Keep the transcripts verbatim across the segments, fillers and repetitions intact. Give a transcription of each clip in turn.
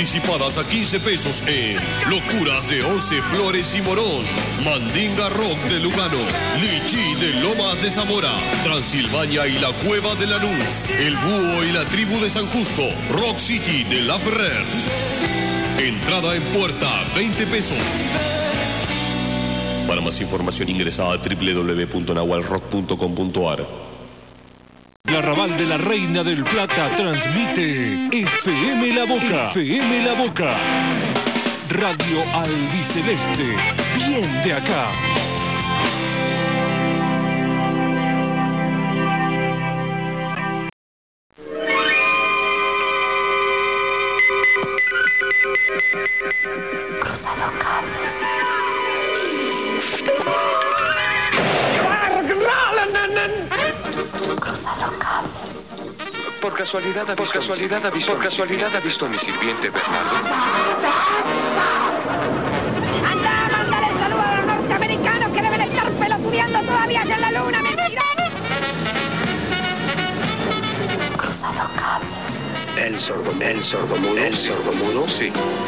anticipadas a quince pesos en Locuras de Once Flores y Morón, Mandinga Rock de Lugano, Lichi de Lomas de Zamora, Transilvania y la Cueva de Lanús, El Búho y la Tribu de San Justo, Rock City de La Ferrer. Entrada en puerta, veinte pesos. Para más información ingresa a doble u doble u doble u punto nahual rock punto com punto a r. La Arrabal de la Reina del Plata transmite F M La Boca. F M La Boca. Radio Albiceleste. Bien de acá. Cruza los cables. Cruza los cables. Por casualidad, por casualidad, ha visto, por casualidad ha visto a mi sirviente Bernardo. ¡Anda, mándale el saludo a los norteamericanos que deben estar pelotudeando todavía allá en la luna, mentira! Cruza los cables. El sordo, el sordomudo, el sordomudo, sí.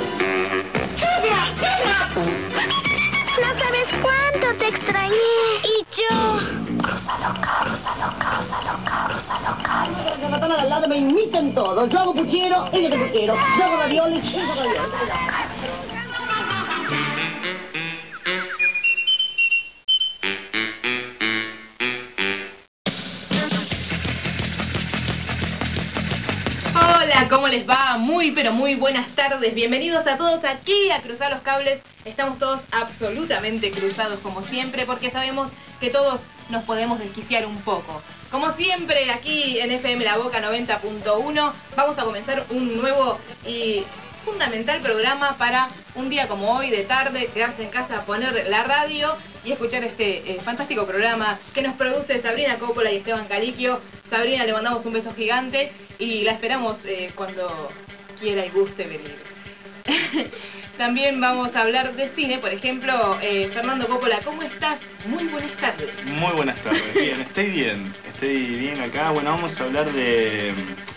No sabes cuánto te extrañé. Y yo. Cruza los cables, cruza los cables, cruza los cables, cruza los cables. Los ratones al lado me imitan todo. Yo hago puchero, ellos de puchero. Yo hago raviolis, ellos de raviolis. Cruza los cables. Hola, ¿cómo les va? Muy, pero muy buenas tardes. Bienvenidos a todos aquí a Cruzar los Cables. Estamos todos absolutamente cruzados como siempre porque sabemos que todos nos podemos desquiciar un poco. Como siempre, aquí en F M La Boca noventa punto uno vamos a comenzar un nuevo y fundamental programa para un día como hoy de tarde, quedarse en casa, poner la radio y escuchar este eh, fantástico programa que nos produce Sabrina Coppola y Esteban Caliquio. Sabrina, le mandamos un beso gigante y la esperamos eh, cuando quiera y guste venir. También vamos a hablar de cine, por ejemplo, eh, Fernando Coppola, ¿cómo estás? Muy buenas tardes. Muy buenas tardes, bien, estoy bien, estoy bien acá. Bueno, vamos a hablar de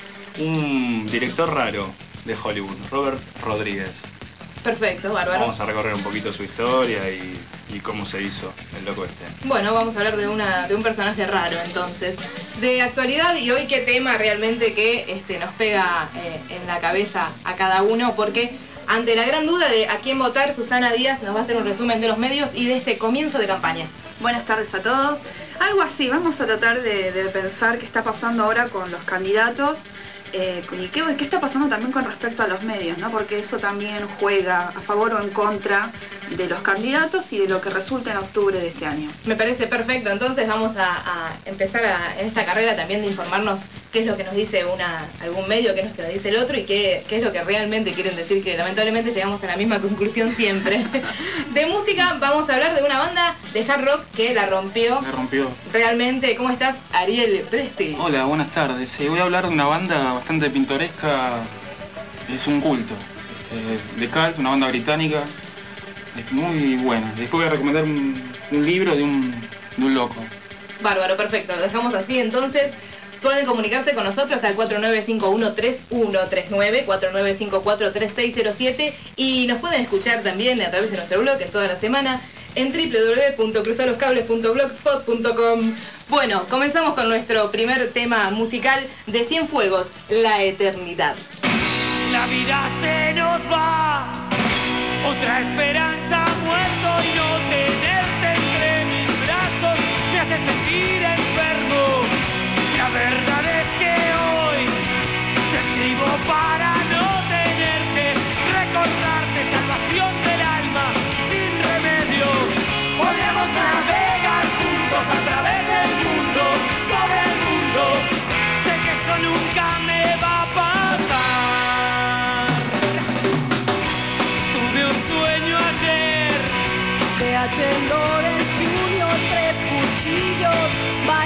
un director raro de Hollywood, Robert Rodríguez. Perfecto, bárbaro. Vamos a recorrer un poquito su historia y, y cómo se hizo el loco este. Bueno, vamos a hablar de, una, de un personaje raro entonces, de actualidad, y hoy qué tema realmente que este, nos pega eh, en la cabeza a cada uno, porque ante la gran duda de a quién votar, Susana Díaz nos va a hacer un resumen de los medios y de este comienzo de campaña. Buenas tardes a todos. Algo así, vamos a tratar de, de pensar qué está pasando ahora con los candidatos eh, y qué, qué está pasando también con respecto a los medios, ¿no? Porque eso también juega a favor o en contra de los candidatos y de lo que resulta en octubre de este año. Me parece perfecto, entonces vamos a, a empezar a, en esta carrera también de informarnos qué es lo que nos dice una, algún medio, qué es lo que nos dice el otro y qué, qué es lo que realmente quieren decir, que lamentablemente llegamos a la misma conclusión siempre. De música vamos a hablar de una banda de hard rock que la rompió. Me rompió. Realmente, ¿cómo estás, Ariel Presti? Hola, buenas tardes. Eh, voy a hablar de una banda bastante pintoresca, es un culto. Eh, The Cult, una banda británica. Es muy buena. Después voy a recomendar un, un libro de un, de un loco. Bárbaro, perfecto. Lo dejamos así entonces. Pueden comunicarse con nosotros al cuatro nueve cinco uno tres uno tres nueve, cuatro nueve cinco cuatro tres seis cero siete y nos pueden escuchar también a través de nuestro blog en toda la semana en doble u doble u doble u punto cruzar los cables punto blogspot punto com. Bueno, comenzamos con nuestro primer tema musical de Cienfuegos, La Eternidad. La vida se nos va, otra esperanza ha muerto y no tenerte entre mis brazos me hace sentir enfermo. La verdad es que hoy te escribo para no tener que recordarte, salvación del alma sin remedio. Podemos navegar juntos a través del mundo, sobre el mundo. Sé que eso nunca me va a pasar. Tuve un sueño ayer. T H. Lawrence junior, tres cuchillos.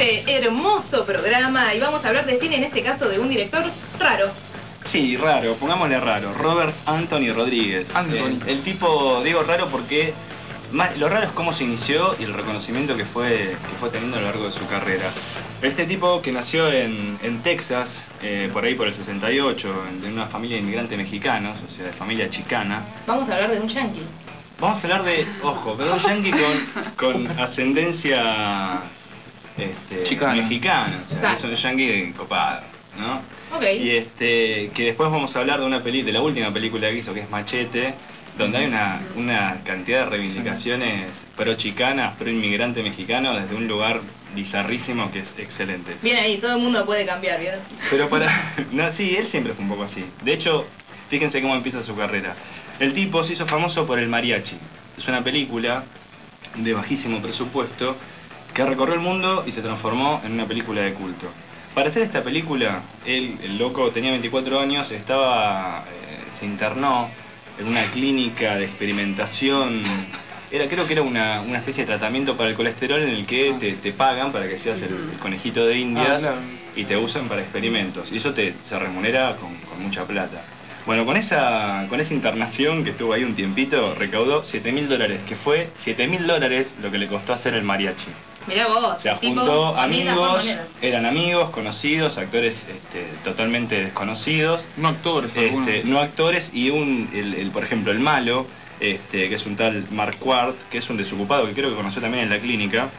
este hermoso programa y vamos a hablar de cine, en este caso de un director raro. Sí, raro, pongámosle raro. Robert Anthony Rodríguez. Anthony. El, el tipo, digo raro porque más, lo raro es cómo se inició y el reconocimiento que fue, que fue teniendo a lo largo de su carrera. Este tipo que nació en, en Texas, eh, por ahí por el sesenta y ocho, de una familia de inmigrantes mexicanos, o sea, de familia chicana. Vamos a hablar de un yankee. Vamos a hablar de, ojo, pero un yankee con, con ascendencia este, Chicana. mexicana, o sea, Exacto. es un yankee copado, ¿no? Ok. Y este, que después vamos a hablar de una peli, de la última película que hizo, que es Machete, donde hay una, una cantidad de reivindicaciones pro chicanas, pro inmigrante mexicano, desde un lugar bizarrísimo que es excelente. Bien ahí, todo el mundo puede cambiar, ¿vieron? Pero para... No, sí, él siempre fue un poco así. De hecho, fíjense cómo empieza su carrera. El tipo se hizo famoso por El Mariachi. Es una película de bajísimo presupuesto que recorrió el mundo y se transformó en una película de culto. Para hacer esta película, él, el loco, tenía veinticuatro años, estaba, eh, se internó en una clínica de experimentación. Era, creo que era una, una especie de tratamiento para el colesterol en el que te, te pagan para que seas el, el conejito de indias Ah, claro. y te usan para experimentos. Y eso te, se remunera con, con mucha plata. Bueno, con esa, con esa internación que estuvo ahí un tiempito, recaudó siete mil dólares, que fue siete mil dólares lo que le costó hacer el mariachi. Mirá vos, Se el tipo, juntó moneda por amigos, moneda. eran amigos, conocidos, actores este, totalmente desconocidos. No actores, Este, algunos. no actores y un, el, el, por ejemplo, el malo, este, que es un tal Mark Ward, que es un desocupado que creo que conoció también en la clínica.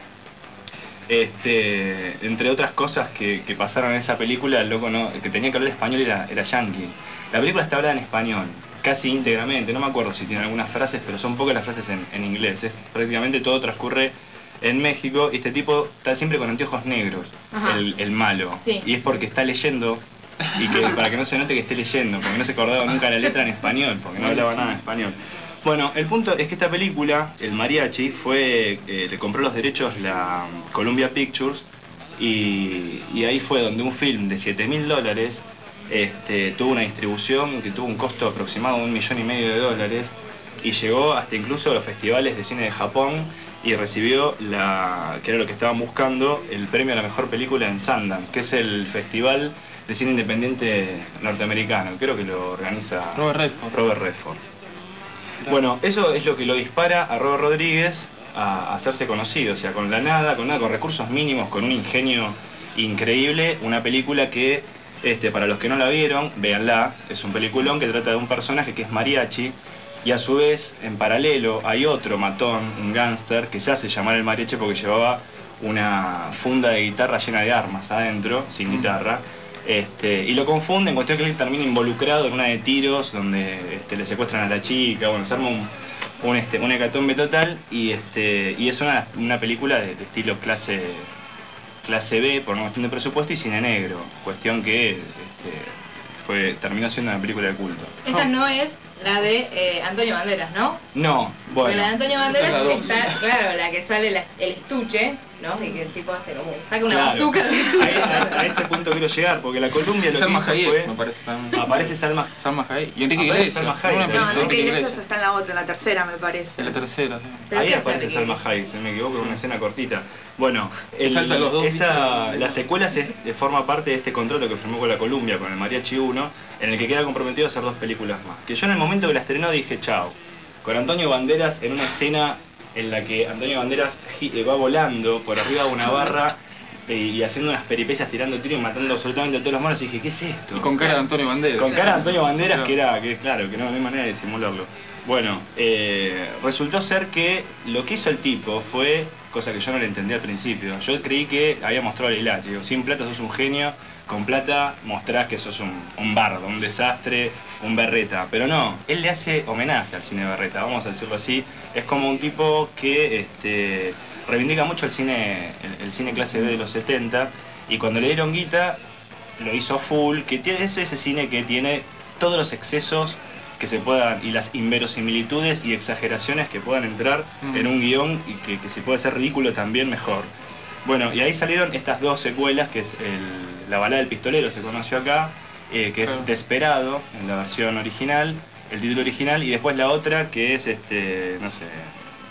Este, entre otras cosas que, que pasaron en esa película, el loco no, que tenía que hablar español era, era yankee. La película está hablada en español, casi íntegramente, no me acuerdo si tiene algunas frases, pero son pocas las frases en, en inglés. Es, prácticamente todo transcurre en México y este tipo está siempre con anteojos negros, el, el malo. Sí. Y es porque está leyendo, y que para que no se note que esté leyendo, porque no se acordaba nunca la letra en español, porque no hablaba nada en español. Bueno, el punto es que esta película, El Mariachi, fue, eh, le compró los derechos la Columbia Pictures y, y ahí fue donde un film de siete mil dólares este, tuvo una distribución que tuvo un costo aproximado de un millón y medio de dólares y llegó hasta incluso a los festivales de cine de Japón y recibió, la, que era lo que estaban buscando, el premio a la mejor película en Sundance, que es el festival de cine independiente norteamericano. Creo que lo organiza Robert Redford. Robert Redford. Bueno, eso es lo que lo dispara a Robert Rodríguez a hacerse conocido, o sea, con la nada, con nada, con recursos mínimos, con un ingenio increíble, una película que, este, para los que no la vieron, véanla, es un peliculón que trata de un personaje que es mariachi, y a su vez, en paralelo, hay otro matón, un gángster, que se hace llamar el mariachi porque llevaba una funda de guitarra llena de armas adentro, sin guitarra. Este, y lo confunden, cuestión que él termina involucrado en una de tiros donde este, le secuestran a la chica, bueno, se arma un, un, este, un hecatombe total y, este, y es una, una película de, de estilo clase, clase B por una cuestión de presupuesto y cine negro, cuestión que este, fue, terminó siendo una película de culto. Esta no es la de eh, Antonio Banderas, ¿no? No, Porque bueno. la de Antonio Banderas esa es la dos. está, claro, la que sale la- el estuche, ¿no? Y que el tipo hace como, saca una Claro. bazooka del estuche. Ahí- a, a ese punto quiero llegar, porque la Columbia lo que Salma hizo Hayek, fue... me parece también. Aparece Salma, Salma Hayek. Y Enrique Aparece Iglesias. Salma Hayek, Una ¿no? No, película, Enrique Iglesias está en la otra, en la tercera me parece. En la tercera, sí. ¿Pero ahí qué hace aparece Enrique Salma Hayek, si no me equivoco, Sí. una escena cortita. Bueno, Que saltan los dos, esa, ¿viste? la secuela se, eh, forma parte de este contrato que firmó con la Columbia, con el Mariachi uno, en el que queda comprometido a hacer dos películas más. Que yo en el momento que la estrenó dije, chao. Con Antonio Banderas en una escena en la que Antonio Banderas gi- eh, va volando por arriba de una barra eh, y haciendo unas peripecias, tirando tiros y matando absolutamente a todos los monos, y dije, ¿qué es esto? Y con cara de Antonio Banderas. Con cara de Antonio Banderas, Claro. que era, que claro, que no, no hay manera de disimularlo. Bueno, eh, resultó ser que lo que hizo el tipo fue, cosa que yo no le entendí al principio, yo creí que había mostrado el hilacho, digo, sin plata sos un genio, con plata mostrás que sos un, un bardo, un desastre, un berreta, pero no, él le hace homenaje al cine berreta, vamos a decirlo así, es como un tipo que este, reivindica mucho el cine, el, el cine clase B de los setenta, y cuando le dieron guita, lo hizo full, que tiene, es ese cine que tiene todos los excesos que se puedan, y las inverosimilitudes y exageraciones que puedan entrar Mm. en un guión y que, que si puede ser ridículo también mejor. Bueno, y ahí salieron estas dos secuelas, que es el- La balada del pistolero, se conoció acá, eh, que es Claro. Desperado, en la versión original, el título original, y después la otra que es, este, no sé,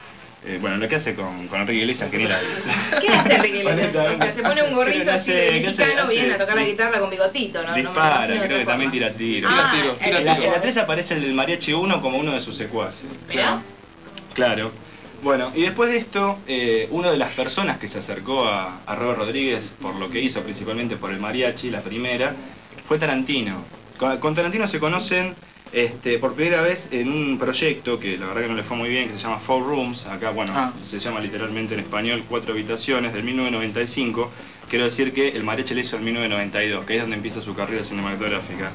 Eh, bueno, lo que hace con, con Enrique Iglesias, que ni la vi. ¿Qué hace Enrique Iglesias? O sea, se pone un gorrito así de mexicano, viene a tocar la guitarra con bigotito, ¿no? Dispara, no me creo que también tira tiro. Ah, tira tiro, el- tira En la, tiro. en la tres aparece el del Mariachi uno como uno de sus secuaces. ¿Mirá? Claro. Bueno, y después de esto, eh, una de las personas que se acercó a, a Robert Rodríguez por lo que hizo, principalmente por el mariachi, la primera, fue Tarantino. Con, con Tarantino se conocen este, por primera vez en un proyecto que la verdad que no le fue muy bien, que se llama Four Rooms. Acá, bueno, Ah. se llama literalmente en español Cuatro Habitaciones, del mil novecientos noventa y cinco. Quiero decir que el mariachi le hizo en mil novecientos noventa y dos, que es donde empieza su carrera cinematográfica.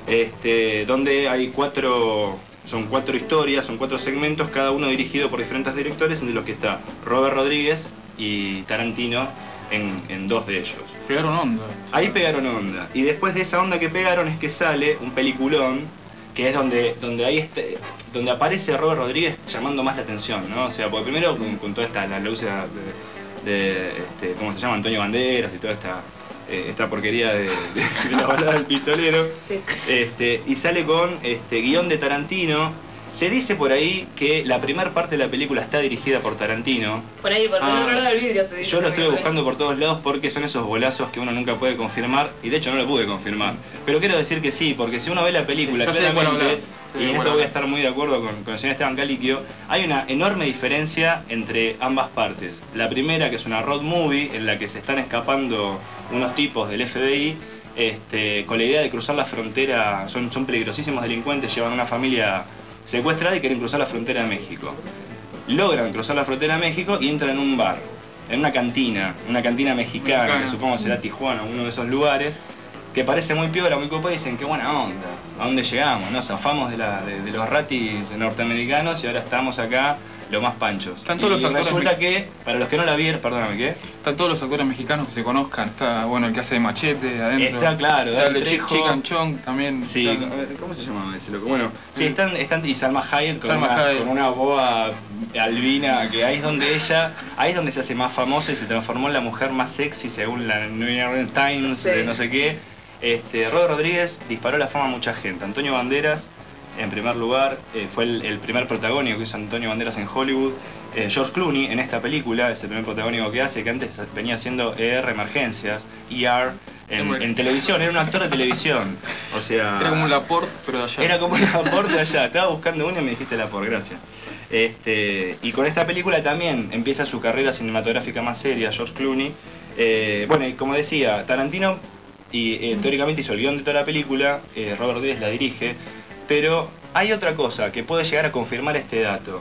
Este, donde hay cuatro... Son cuatro historias, son cuatro segmentos, cada uno dirigido por diferentes directores, entre los que está Robert Rodríguez y Tarantino en, en dos de ellos. Pegaron onda. Ahí pegaron onda. Y después de esa onda que pegaron es que sale un peliculón, que es donde, donde, hay este, donde aparece Robert Rodríguez llamando más la atención, ¿no? O sea, porque primero con, con todas estas las luces de, de este, ¿cómo se llama? Antonio Banderas y toda esta... esta porquería de, de, de la balada del pistolero, Sí. este, y sale con este guión de Tarantino. Se dice por ahí que la primera parte de la película está dirigida por Tarantino. Por ahí, por el Ah. otro lado del vidrio se dice. Yo lo estuve también, por ahí. buscando por todos lados porque son esos bolazos que uno nunca puede confirmar, y de hecho no lo pude confirmar. Pero quiero decir que sí, porque si uno ve la película, Sí, yo sé de cuál claramente, hablas, sé de y en cuál esto voy a hablas. estar muy de acuerdo con, con el señor Esteban Caliquio, hay una enorme diferencia entre ambas partes. La primera, que es una road movie, en la que se están escapando unos tipos del F B I, este, con la idea de cruzar la frontera, son, son peligrosísimos delincuentes, llevan una familia secuestrada y quieren cruzar la frontera de México. Logran cruzar la frontera de México y entran en un bar, en una cantina, una cantina mexicana, Mexicana. que supongo será Tijuana, uno de esos lugares, que parece muy piola, muy copa, y dicen, qué buena onda, ¿a dónde llegamos? Nos zafamos de, la, de, de los ratis norteamericanos y ahora estamos acá lo más panchos. Están todos y los actores resulta me- que, para los que no la vieron, perdóname, ¿qué? Están todos los actores mexicanos que se conozcan. Está, bueno, el que hace de Machete adentro. Está claro, Está el Dani de Chick Trejo. Chicken Chong también. Sí, Está- a ver, ¿cómo se llamaba ese loco? Bueno, sí, están, están y Salma Hayek con, Salma una, Hayek. con una boa albina, que ahí es donde ella, ahí es donde se hace más famosa y se transformó en la mujer más sexy según la New York Times, Sí. de no sé qué. Este, Robert Rodríguez disparó la fama a mucha gente. Antonio Banderas, en primer lugar, eh, fue el, el primer protagónico que hizo Antonio Banderas en Hollywood. Eh, George Clooney en esta película es el primer protagónico que hace, que antes venía haciendo E R Emergencias, E R, en, en televisión, era un actor de televisión. O sea, Era como un Laporte, pero de allá. era como un Laporte de allá. Estaba buscando uno y me dijiste Laporte, gracias. Este, y con esta película también empieza su carrera cinematográfica más seria, George Clooney. Eh, bueno, y como decía, Tarantino y, eh, teóricamente hizo el guión de toda la película, eh, Robert Rodríguez la dirige, pero hay otra cosa que puede llegar a confirmar este dato.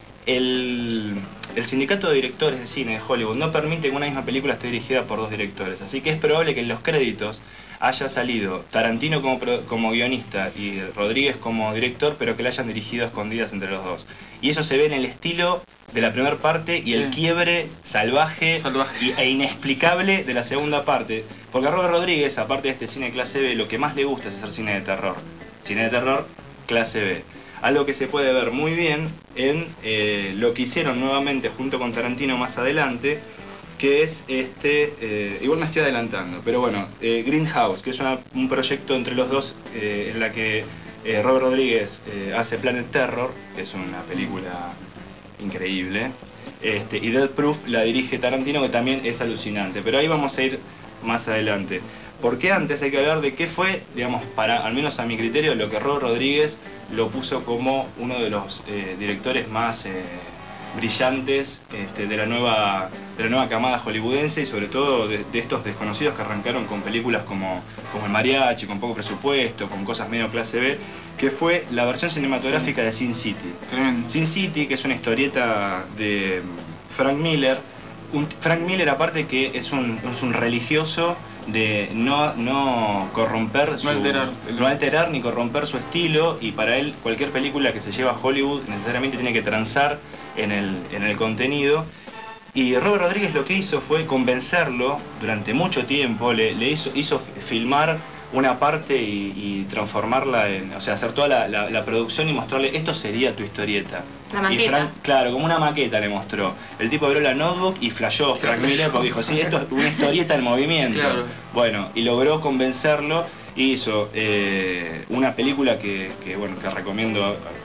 El, el sindicato de directores de cine de Hollywood no permite que una misma película esté dirigida por dos directores, así que es probable que en los créditos haya salido Tarantino como, pro- como guionista y Rodríguez como director, pero que la hayan dirigido a escondidas entre los dos. Y eso se ve en el estilo de la primera parte y el Sí. quiebre salvaje, Salvaje. y- e inexplicable de la segunda parte. Porque a Robert Rodríguez, aparte de este cine clase B, lo que más le gusta es hacer cine de terror. Cine de terror clase B. Algo que se puede ver muy bien en eh, lo que hicieron nuevamente junto con Tarantino más adelante, que es este, eh, igual me estoy adelantando, pero bueno, eh, Greenhouse, que es una- un proyecto entre los dos eh, en la que eh, Robert Rodríguez eh, hace Planet Terror, que es una película increíble, este, y Death Proof la dirige Tarantino, que también es alucinante, pero ahí vamos a ir más adelante. Porque antes hay que hablar de qué fue, digamos, para, al menos a mi criterio, lo que Robert Rodríguez lo puso como uno de los eh, directores más eh, brillantes este, de, la nueva, de la nueva camada hollywoodense, y sobre todo de, de estos desconocidos que arrancaron con películas como, como El Mariachi, con poco presupuesto, con cosas medio clase B, que fue la versión cinematográfica de Sin City. Tremendo. Sin City, que es una historieta de Frank Miller. Un, Frank Miller, aparte, que es un, es un religioso de no, no corromper su, No alterar. no alterar ni corromper su estilo, y para él cualquier película que se lleva a Hollywood necesariamente tiene que transar en el, en el contenido. Y Robert Rodríguez lo que hizo fue convencerlo durante mucho tiempo, le, le hizo, hizo filmar una parte y, y transformarla en, o sea, hacer toda la, la, la producción y mostrarle, esto sería tu historieta. La Y maqueta. Frank, claro, como una maqueta le mostró. El tipo abrió la notebook y flashó Frank Miller porque dijo, sí, esto es una historieta en movimiento. Claro. Bueno, y logró convencerlo y hizo eh, una película que, que, bueno, que recomiendo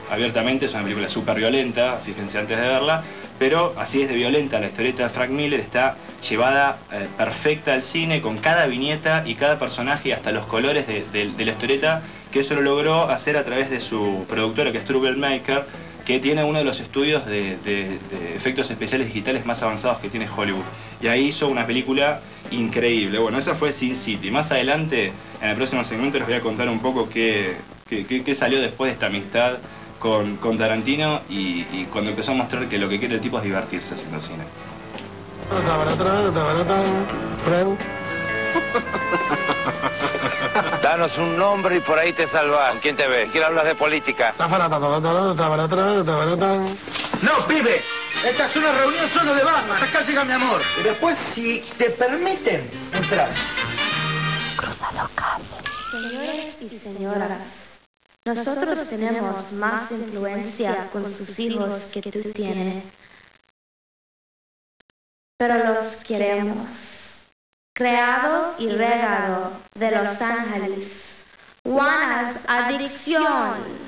abiertamente, es una película súper violenta, fíjense antes de verla, pero así es de violenta. La historieta de Frank Miller está llevada eh, perfecta al cine, con cada viñeta y cada personaje y hasta los colores de, de, de la historieta, que eso lo logró hacer a través de su productora, que es Troublemaker, que tiene uno de los estudios de, de, de efectos especiales digitales más avanzados que tiene Hollywood. Y ahí hizo una película increíble. Bueno, esa fue Sin City. Más adelante, en el próximo segmento, les voy a contar un poco qué, qué, qué, qué salió después de esta amistad con, con Tarantino y, y cuando empezó a mostrar que lo que quiere el tipo es divertirse haciendo cine. Danos un nombre y por ahí te salvas. ¿Quién te ves? ¿Quién hablas de política? No, pibe. Esta es una reunión solo de Batman. Acá llega mi amor. Y después, si te permiten, entrar. Cruza los cables. Señores y señoras, nosotros tenemos más influencia con sus hijos que tú tienes. Pero los queremos. Creado y regado de Los Ángeles. Juana's Adicción.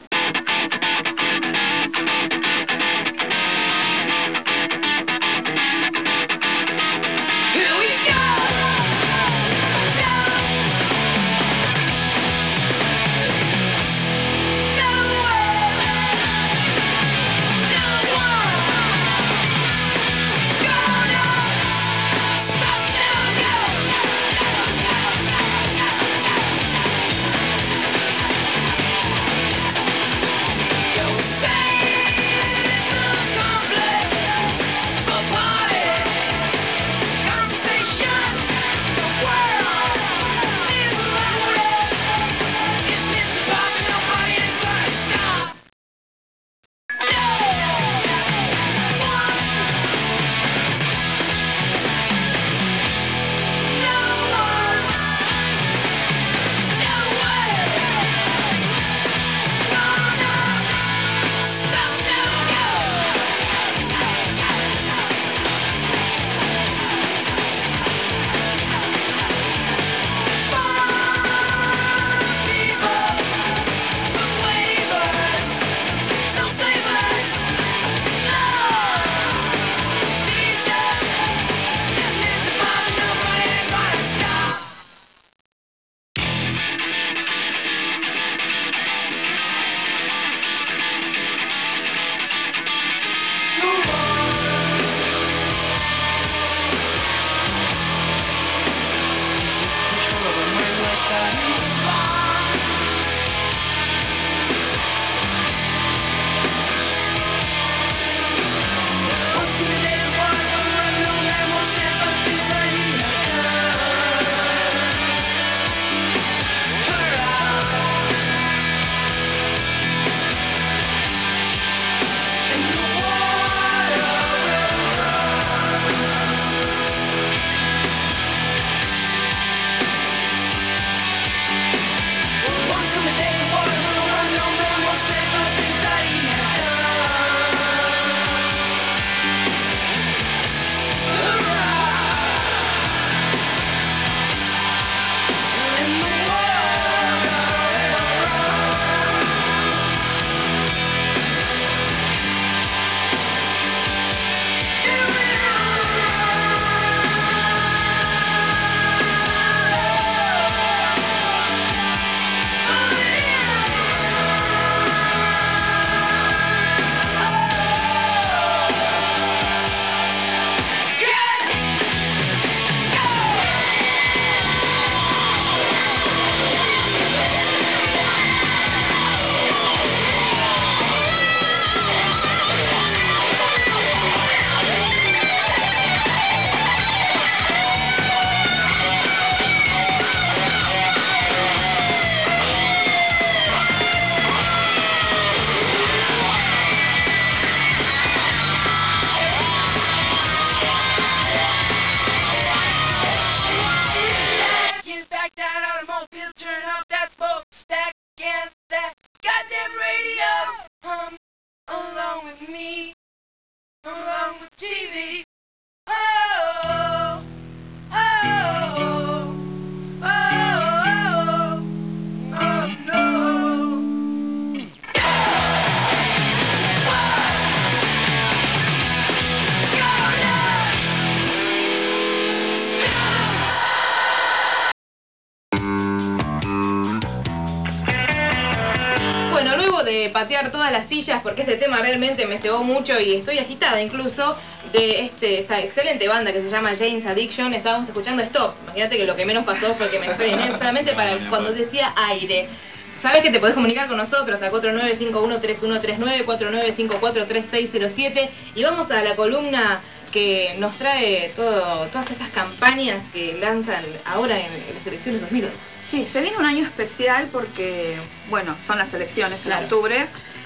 patear todas las sillas porque este tema realmente me cebó mucho y estoy agitada incluso de este, esta excelente banda que se llama Jane's Addiction. Estábamos escuchando Stop. Imagínate que lo que menos pasó fue que me frené solamente para cuando decía aire. Sabes que te podés comunicar con nosotros a cuatro nueve cinco uno tres uno tres nueve, cuatro nueve cinco cuatro tres seis cero siete y vamos a la columna que nos trae todo, todas estas campañas que lanzan ahora en, en las elecciones dos mil once. Sí, se viene un año especial porque, bueno, son las elecciones en claro. octubre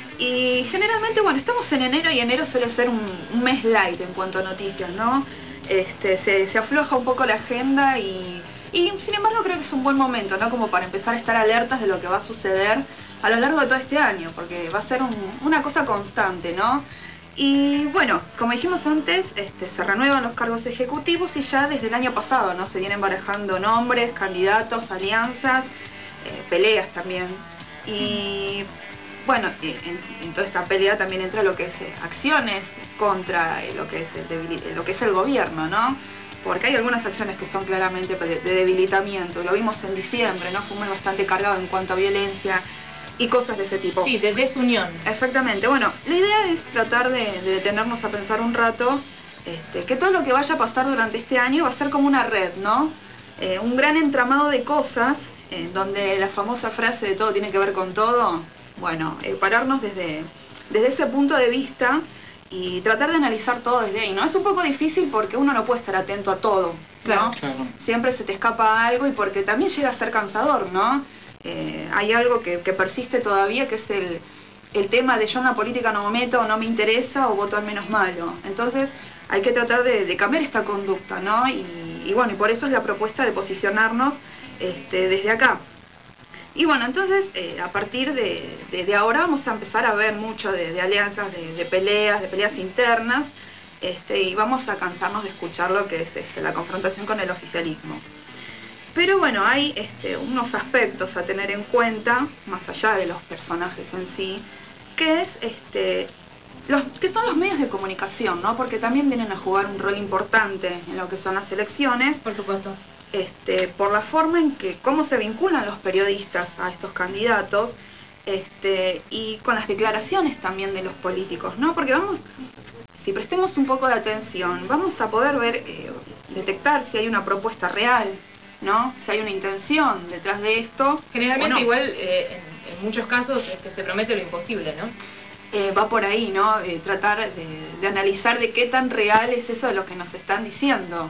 y generalmente, bueno, estamos en enero y enero suele ser un, un mes light en cuanto a noticias, ¿no? Este, se, se afloja un poco la agenda y, y sin embargo creo que es un buen momento, ¿no? Como para empezar a estar alertas de lo que va a suceder a lo largo de todo este año, porque va a ser un, una cosa constante, ¿no? Y bueno, como dijimos antes, este, se renuevan los cargos ejecutivos y ya desde el año pasado, ¿no? Se vienen barajando nombres, candidatos, alianzas, eh, peleas también. Y bueno, en, en toda esta pelea también entra lo que es eh, acciones contra eh, lo, que es el debil, lo que es el gobierno, ¿no? Porque hay algunas acciones que son claramente de, de debilitamiento. Lo vimos en diciembre, ¿no? Fue un mes bastante cargado en cuanto a violencia y cosas de ese tipo. Sí, de desunión. Exactamente. Bueno, la idea es tratar de, de detenernos a pensar un rato este, que todo lo que vaya a pasar durante este año va a ser como una red, ¿no? Eh, un gran entramado de cosas, eh, donde la famosa frase de todo tiene que ver con todo, bueno, eh, pararnos desde, desde ese punto de vista y tratar de analizar todo desde ahí, ¿no? Es un poco difícil porque uno no puede estar atento a todo, ¿no? Claro, claro. Siempre se te escapa algo y porque también llega a ser cansador, ¿no? Eh, hay algo que, que persiste todavía, que es el, el tema de yo en la política no me meto, no me interesa o voto al menos malo. Entonces hay que tratar de, de cambiar esta conducta, ¿no? Y, y bueno, y por eso es la propuesta de posicionarnos este, desde acá. Y bueno, entonces eh, a partir de, de, de ahora vamos a empezar a ver mucho de, de alianzas, de, de peleas, de peleas internas, este, y vamos a cansarnos de escuchar lo que es este, la confrontación con el oficialismo. Pero bueno, hay este, unos aspectos a tener en cuenta, más allá de los personajes en sí, que, es, este, los, que son los medios de comunicación, ¿no? Porque también vienen a jugar un rol importante en lo que son las elecciones. Por supuesto. Este, por la forma en que, cómo se vinculan los periodistas a estos candidatos, este, y con las declaraciones también de los políticos, ¿no? Porque vamos, si prestemos un poco de atención, vamos a poder ver, eh, detectar si hay una propuesta real, ¿no? Si hay una intención detrás de esto. Generalmente no. igual, eh, en, en muchos casos, este, se promete lo imposible, ¿no? Eh, va por ahí, ¿no? Eh, tratar de, de analizar de qué tan real es eso de lo que nos están diciendo.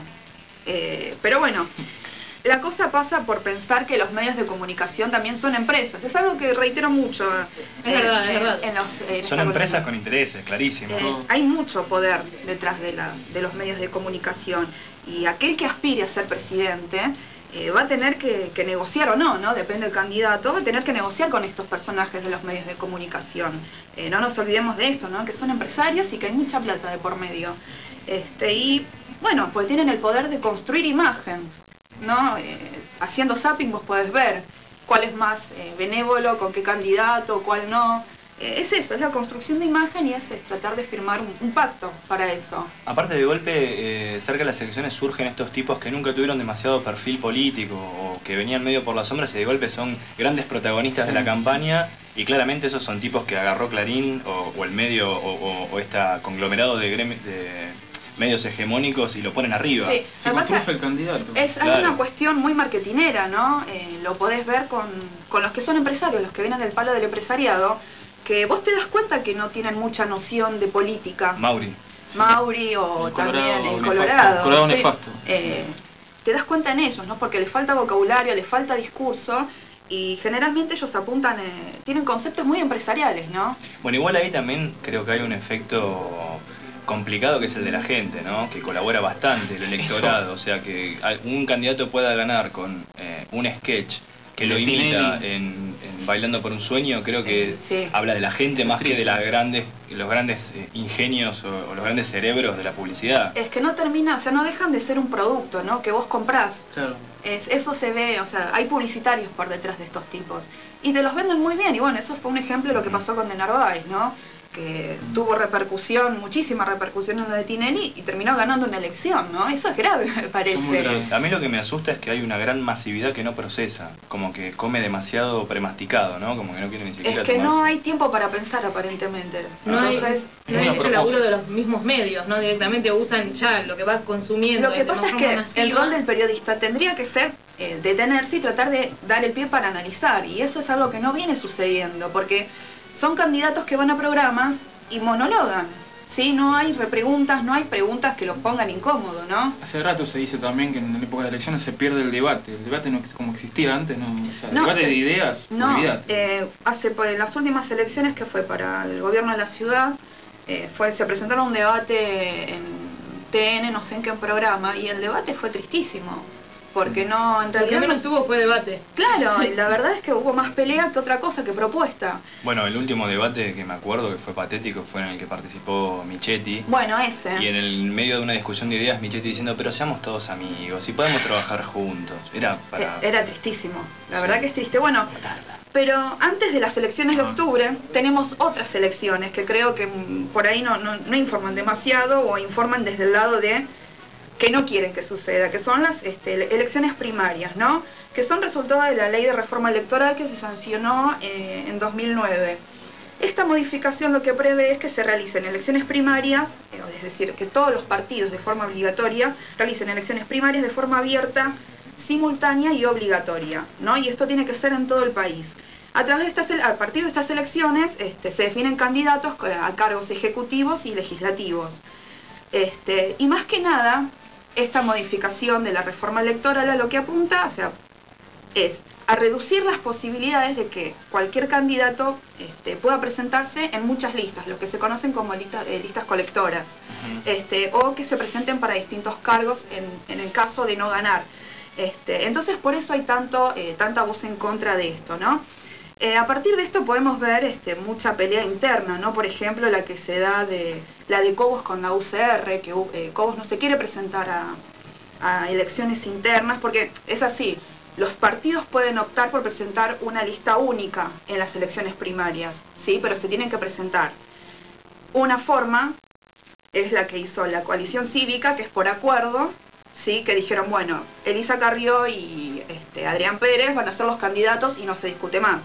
Eh, pero bueno, la cosa pasa por pensar que los medios de comunicación también son empresas. Es algo que reitero mucho. Es eh, verdad, es en, verdad. En los, en son empresas con intereses, clarísimo. Eh, hay mucho poder detrás de, las, de los medios de comunicación. Y aquel que aspire a ser presidente eh, va a tener que, que negociar o no, ¿no? Depende del candidato, va a tener que negociar con estos personajes de los medios de comunicación. Eh, no nos olvidemos de esto, ¿no? Que son empresarios y que hay mucha plata de por medio. Este, y bueno, pues tienen el poder de construir imagen, ¿no? Eh, haciendo zapping vos podés ver cuál es más eh, benévolo, con qué candidato, cuál no. Eh, es eso, es la construcción de imagen y es, es tratar de firmar un, un pacto para eso. Aparte, de golpe, eh, cerca de las elecciones surgen estos tipos que nunca tuvieron demasiado perfil político o que venían medio por las sombras y de golpe son grandes protagonistas sí. de la campaña. Y claramente esos son tipos que agarró Clarín o, o el medio o, o, o este conglomerado de, de medios hegemónicos y lo ponen arriba. Sí, se construye el candidato. Es, claro. Hay una cuestión muy marketinera, ¿no? Eh, lo podés ver con, con los que son empresarios, los que vienen del palo del empresariado, que vos te das cuenta que no tienen mucha noción de política. Mauri. Mauri o el también Colorado, el Colorado. Colorado sí. nefasto. Eh, te das cuenta en ellos, ¿no? Porque les falta vocabulario, les falta discurso. Y generalmente ellos apuntan, eh, tienen conceptos muy empresariales, ¿no? Bueno, igual ahí también creo que hay un efecto complicado que es el de la gente, ¿no? Que colabora bastante, el electorado, o sea que un candidato pueda ganar con eh, un sketch que lo imita en, en Bailando por un Sueño, creo que sí. habla de la gente Eso más que de las grandes, los grandes eh, ingenios o, o los grandes cerebros de la publicidad. Es que no termina, o sea, no dejan de ser un producto, ¿no? Que vos comprás. Claro. Es, eso se ve, o sea, hay publicitarios por detrás de estos tipos. Y te los venden muy bien, y bueno, eso fue un ejemplo de lo que pasó con De Narváez, ¿no? que tuvo repercusión, muchísima repercusión en lo de Tinelli y terminó ganando una elección, ¿no? Eso es grave, me parece. A mí lo que me asusta es que hay una gran masividad que no procesa, como que come demasiado premasticado, ¿no? Como que no quiere ni siquiera Es que tomarse. no hay tiempo para pensar, aparentemente. No Entonces, hay, no hay mucho laburo de los mismos medios, ¿no? Directamente usan ya lo que vas consumiendo. Lo que de pasa es forma que masiva. el rol del periodista tendría que ser eh, detenerse y tratar de dar el pie para analizar, y eso es algo que no viene sucediendo, porque son candidatos que van a programas y monologan, ¿sí? No hay repreguntas, no hay preguntas que los pongan incómodo, ¿no? Hace rato se dice también que en la época de elecciones se pierde el debate. El debate no como existía antes, ¿no? O sea, el No, debate eh, de ideas, No, olvídate. eh, hace pues, en las últimas elecciones que fue para el gobierno de la ciudad, eh, fue se presentaron un debate en T N, no sé en qué programa, y el debate fue tristísimo. Porque no, en Lo que realidad... menos no- tuvo fue debate. Claro, y la verdad es que hubo más pelea que otra cosa, que propuesta. Bueno, el último debate que me acuerdo que fue patético fue en el que participó Michetti. Bueno, ese. Y en el medio de una discusión de ideas, Michetti diciendo, pero seamos todos amigos y podemos trabajar juntos. Era para... Era tristísimo, la verdad que es triste. Bueno, pero antes de las elecciones de octubre tenemos otras elecciones que creo que mm, por ahí no, no, no informan demasiado o informan desde el lado de que no quieren que suceda, que son las este, elecciones primarias, ¿no? Que son resultado de la ley de reforma electoral que se sancionó eh, en dos mil nueve. Esta modificación lo que prevé es que se realicen elecciones primarias, eh, es decir, que todos los partidos de forma obligatoria realicen elecciones primarias de forma abierta, simultánea y obligatoria, ¿no? Y esto tiene que ser en todo el país. A, través de estas, a partir de estas elecciones este, se definen candidatos a cargos ejecutivos y legislativos. Este, y más que nada, esta modificación de la reforma electoral a lo que apunta, o sea, es a reducir las posibilidades de que cualquier candidato este, pueda presentarse en muchas listas, lo que se conocen como listas, eh, listas colectoras, uh-huh. este, o que se presenten para distintos cargos en, en el caso de no ganar. Este, entonces, por eso hay tanto, eh, tanta voz en contra de esto, ¿no? Eh, a partir de esto podemos ver este, mucha pelea interna, ¿no? Por ejemplo, la que se da de la de Cobos con la U C R, que eh, Cobos no se quiere presentar a, a elecciones internas, porque es así, los partidos pueden optar por presentar una lista única en las elecciones primarias, ¿sí? Pero se tienen que presentar. Una forma es la que hizo la coalición cívica, que es por acuerdo, ¿sí? Que dijeron, bueno, Elisa Carrió y este, Adrián Pérez van a ser los candidatos y no se discute más.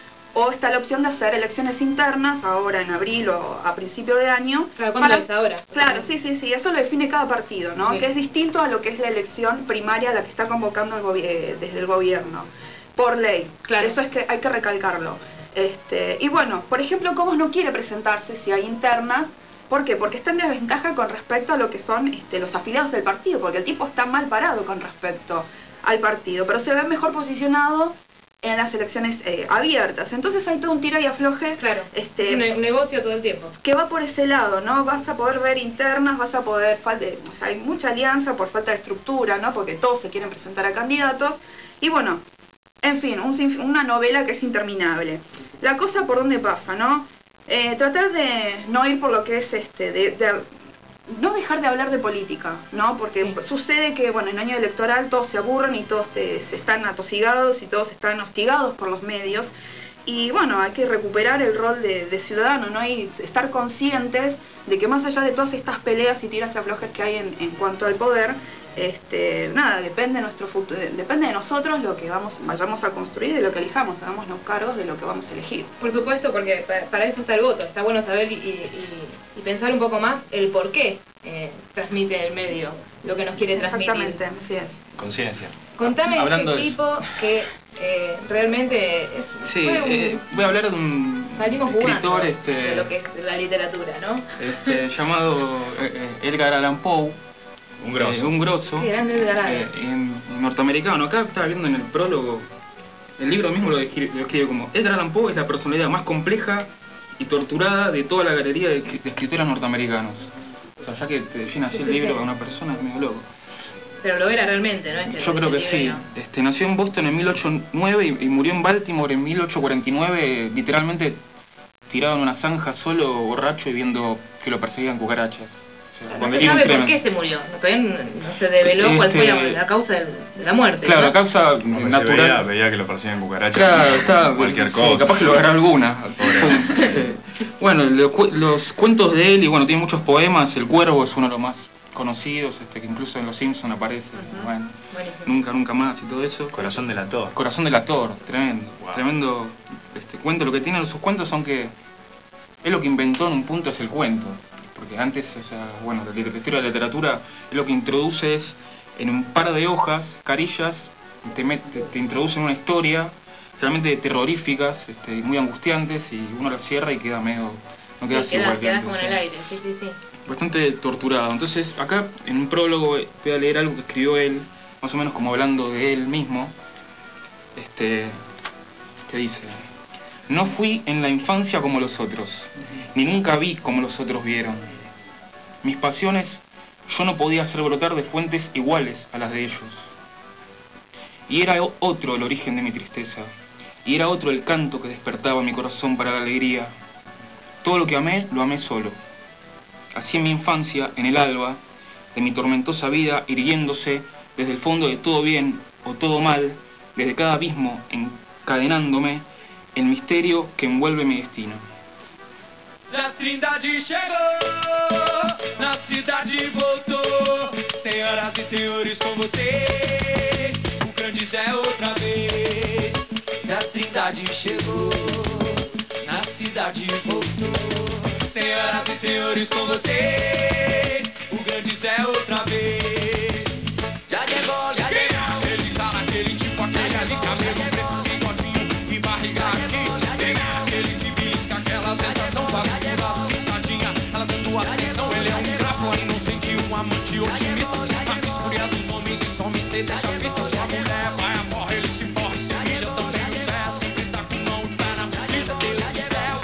O está la opción de hacer elecciones internas ahora en abril o a principio de año. Claro, ¿cuándo es ahora? Claro, sí, sí, sí, eso lo define cada partido, ¿no? Sí. Que es distinto a lo que es la elección primaria a la que está convocando el gobi- eh, desde el gobierno, por ley. Claro. Eso es que hay que recalcarlo. Este, y bueno, por ejemplo, Cobos no quiere presentarse si hay internas. ¿Por qué? Porque está en desventaja con respecto a lo que son este, los afiliados del partido, porque el tipo está mal parado con respecto al partido, pero se ve mejor posicionado en las elecciones eh, abiertas. Entonces hay todo un tira y afloje. Claro, este, es un negocio todo el tiempo. Que va por ese lado, ¿no? Vas a poder ver internas, vas a poder... Falta, o sea, hay mucha alianza por falta de estructura, ¿no? Porque todos se quieren presentar a candidatos. Y bueno, en fin, un, una novela que es interminable. La cosa por dónde pasa, ¿no? Eh, tratar de no ir por lo que es este... De, de, no dejar de hablar de política, ¿no? Porque sí. Sucede que, bueno, en año electoral todos se aburren y todos te, se están atosigados y todos están hostigados por los medios. Y bueno, hay que recuperar el rol de, de ciudadano, ¿no? Y estar conscientes de que más allá de todas estas peleas y tiras y aflojes que hay en, en cuanto al poder, este, nada, depende de nuestro futuro, depende de nosotros lo que vamos, vayamos a construir, de lo que elijamos, hagámonos cargos de lo que vamos a elegir. Por supuesto, porque para eso está el voto, está bueno saber y, y, y pensar un poco más el por qué eh, transmite el medio, lo que nos quiere transmitir. Exactamente, así es. Conciencia. Contame Hablando este de tipo que eh, realmente es, sí, fue un, eh, voy a hablar de un salimos escritor jugando este, de lo que es la literatura, ¿no? Este, llamado eh, Edgar Allan Poe. Un grosso. Eh, un grosso. Qué grande Edgar Allan. Eh, en, en norteamericano. Acá estaba viendo en el prólogo, el libro mismo lo describe, lo describe como Edgar Allan Poe es la personalidad más compleja y torturada de toda la galería de, de escritores norteamericanos. O sea, ya que te define así Sí, el sí, libro sí. a una persona es medio loco. Pero lo era realmente, ¿no? Es que Yo creo que sí. Este, nació en Boston en mil ochocientos nueve y, y murió en Baltimore en mil ochocientos cuarenta y nueve, literalmente tirado en una zanja, solo, borracho y viendo que lo perseguían cucarachas. O sea, No cuando se era un sabe por tremendo. qué se murió. Todavía no, no se develó cuál fue la, Este- la causa de la muerte. Claro, ¿no? la causa Como que se natural. veía, veía que lo persiguen cucarachas. Claro, está, cualquier sí, cosa. capaz que lo agarró alguna. Pobre. Este, Bueno, lo cu- los cuentos de él, y bueno, tiene muchos poemas. El Cuervo es uno de los más conocidos, este, que incluso en Los Simpsons aparece. Uh-huh. Bueno, buenísimo. Nunca, nunca más y todo eso. Corazón del Actor. Corazón del Actor, tremendo. Wow. Tremendo este, cuento. Lo que tienen sus cuentos son que es lo que inventó en un punto es el cuento. Porque antes, o sea, bueno, la literatura, la literatura es lo que introduce es en un par de hojas, carillas, te, met, te, te introducen una historia realmente terroríficas, este, muy angustiantes, y uno la cierra y queda medio... No queda sí, así queda, igual que queda antes, como en ¿sí? el aire, sí, sí, sí. Bastante torturado. Entonces, acá en un prólogo voy a leer algo que escribió él, más o menos como hablando de él mismo, este, que dice: no fui en la infancia como los otros, ni nunca vi como los otros vieron. Mis pasiones yo no podía hacer brotar de fuentes iguales a las de ellos. Y era otro el origen de mi tristeza, y era otro el canto que despertaba mi corazón para la alegría. Todo lo que amé, lo amé solo. Así en mi infancia, en el alba, de mi tormentosa vida, irguiéndose desde el fondo de todo bien o todo mal, desde cada abismo encadenándome, el misterio que envuelve mi destino. Zé Trindade chegou, na cidade voltou. Senhoras e senhores, com vocês, o grande Zé outra vez. Zé Trindade chegou, na cidade voltou. Senhoras e senhores, com vocês, o grande Zé outra vez. Já chegou, já chegou. Ele tá naquele tipo, aquele ali, cabelo preto, bigodinho e barriga aqui. Tem aquele que belisca aquela tentação, bagulhado, piscadinha, ela dando atenção. Ele é um crapo, aí não sente um amante otimista. Marques fúria dos homens e some, cê deixa a pista. Sua mulher vai a porra, ele se porra, se mija. Também o Zé sempre tá com mão e pé na botija. Deus do céu.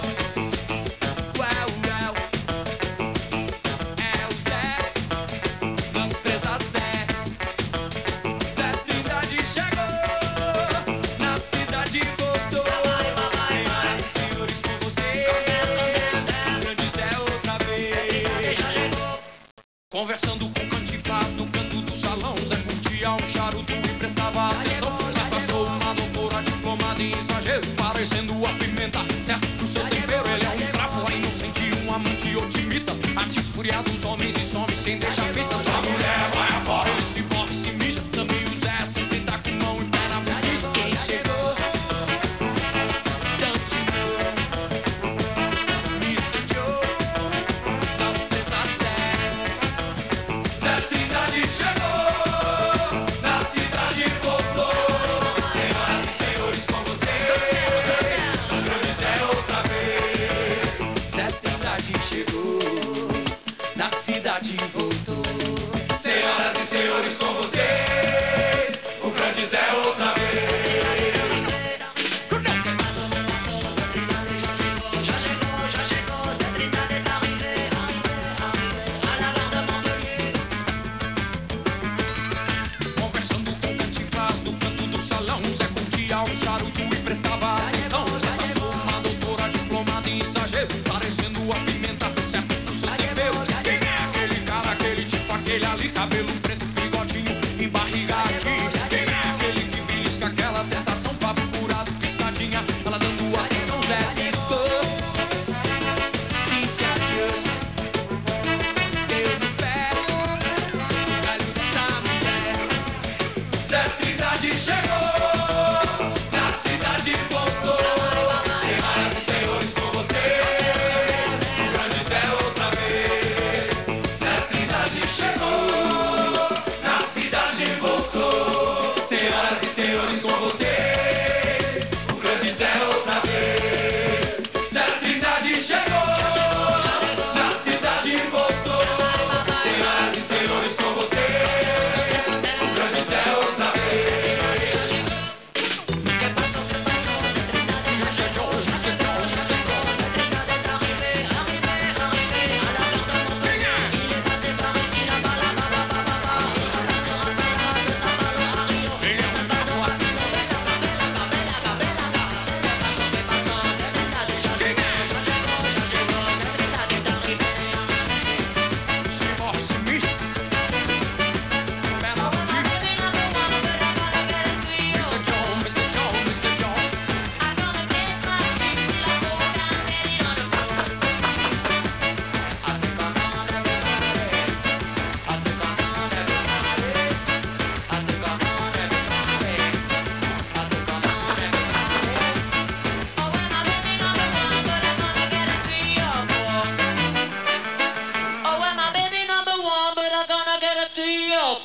Conversando com cantifaz no canto do salão, Zé curtia um charuto e prestava atenção. Mas passou uma doutora diplomada em exagero, parecendo a pimenta, certo pro seu tempero. Ele é um crapo, aí não sente um amante otimista. Arte esfuria dos homens e some sem deixar pista. Sua mulher vai a porra, ele se borra e se mija. Também o Zé sempre tá com mão e pé na botija. Quem chegou?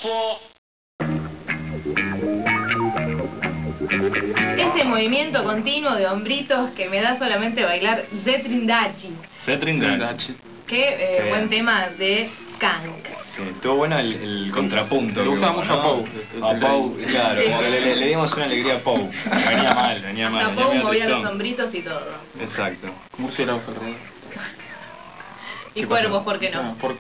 troppo. Ese movimiento continuo de hombritos que me da solamente bailar Zetrindachi. Zetrindachi. Qué eh, buen tema de Skank. Sí, estuvo bueno el, el contrapunto. Me gustaba mucho ¿no? a Pou. A Pou, claro, Sí, como sí. que le, le dimos una alegría a Pou. Venía mal, venía mal. Hasta venía Pou medio movía los tristón. hombritos y todo. Exacto. Murciélagos alrededor. Y ¿Qué cuervos, pasó? ¿por qué no? Ah, por-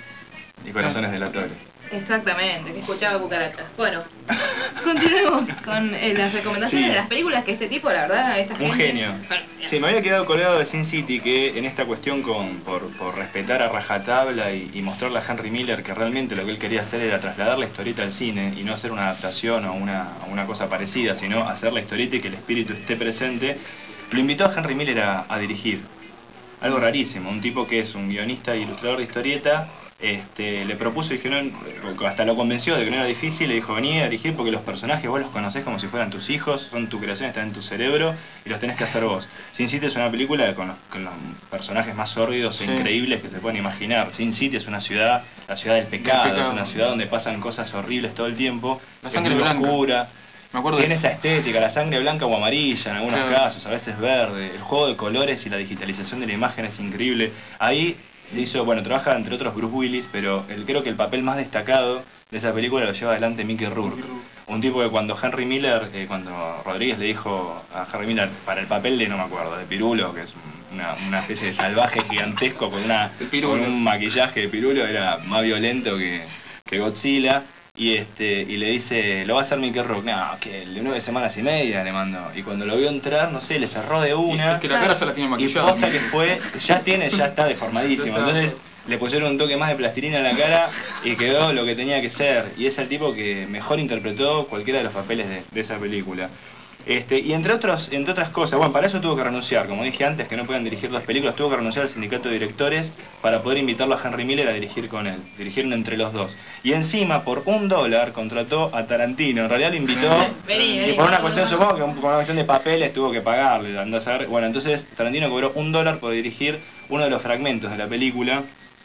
Y corazones delatorios. Exactamente, que escuchaba cucarachas. Bueno, continuemos con eh, las recomendaciones Sí. de las películas que este tipo, la verdad, esta gente... Un genio. Sí, me había quedado colgado de Sin City que en esta cuestión con, por, por respetar a rajatabla y, y mostrarle a Henry Miller que realmente lo que él quería hacer era trasladar la historieta al cine y no hacer una adaptación o una, o una cosa parecida, sino hacer la historieta y que el espíritu esté presente, lo invitó a Henry Miller a, a dirigir. Algo rarísimo, un tipo que es un guionista e ilustrador de historieta. Este, le propuso y dijeron, hasta lo convenció de que no era difícil, le dijo vení a dirigir porque los personajes vos los conocés como si fueran tus hijos, son tu creación, están en tu cerebro y los tenés que hacer vos. Sin City es una película con los, con los personajes más sórdidos e Sí. increíbles que se pueden imaginar. Sin City es una ciudad, la ciudad del pecado, Del pecado. es una ciudad donde pasan cosas horribles todo el tiempo, La es sangre muy blanca. oscura. Me acuerdo de Tiene eso. esa estética, la sangre blanca o amarilla en algunos Claro. casos, a veces verde. El juego de colores y la digitalización de la imagen es increíble. Ahí se hizo, bueno, trabaja entre otros Bruce Willis, pero el, creo que el papel más destacado de esa película lo lleva adelante Mickey Rourke. Un tipo que cuando Henry Miller, eh, cuando Rodríguez le dijo a Henry Miller para el papel de, no me acuerdo, de Pirulo, que es una, una especie de salvaje gigantesco con, una, con un maquillaje de Pirulo, era más violento que, que Godzilla. Y este y le dice, lo va a hacer Mickey Rourke. No, que el de nueve semanas y media le mandó. Y cuando lo vio entrar, no sé, le cerró de una. Y es que la cara ya la tiene Y maquillada. posta que fue, ya tiene, ya está deformadísimo. Ya está. Entonces le pusieron un toque más de plastilina en la cara y quedó lo que tenía que ser. Y es el tipo que mejor interpretó cualquiera de los papeles de, de esa película. Este, y entre, otros, entre otras cosas, bueno, para eso tuvo que renunciar, como dije antes, que no pueden dirigir las películas, tuvo que renunciar al sindicato de directores para poder invitarlo a Henry Miller a dirigir con él, dirigieron entre los dos. Y encima, por un dólar, contrató a Tarantino, en realidad lo invitó, Vení, y vení, por una no, cuestión, no. supongo que por una cuestión de papeles tuvo que pagarle, andá a saber. Bueno, entonces Tarantino cobró un dólar por dirigir uno de los fragmentos de la película,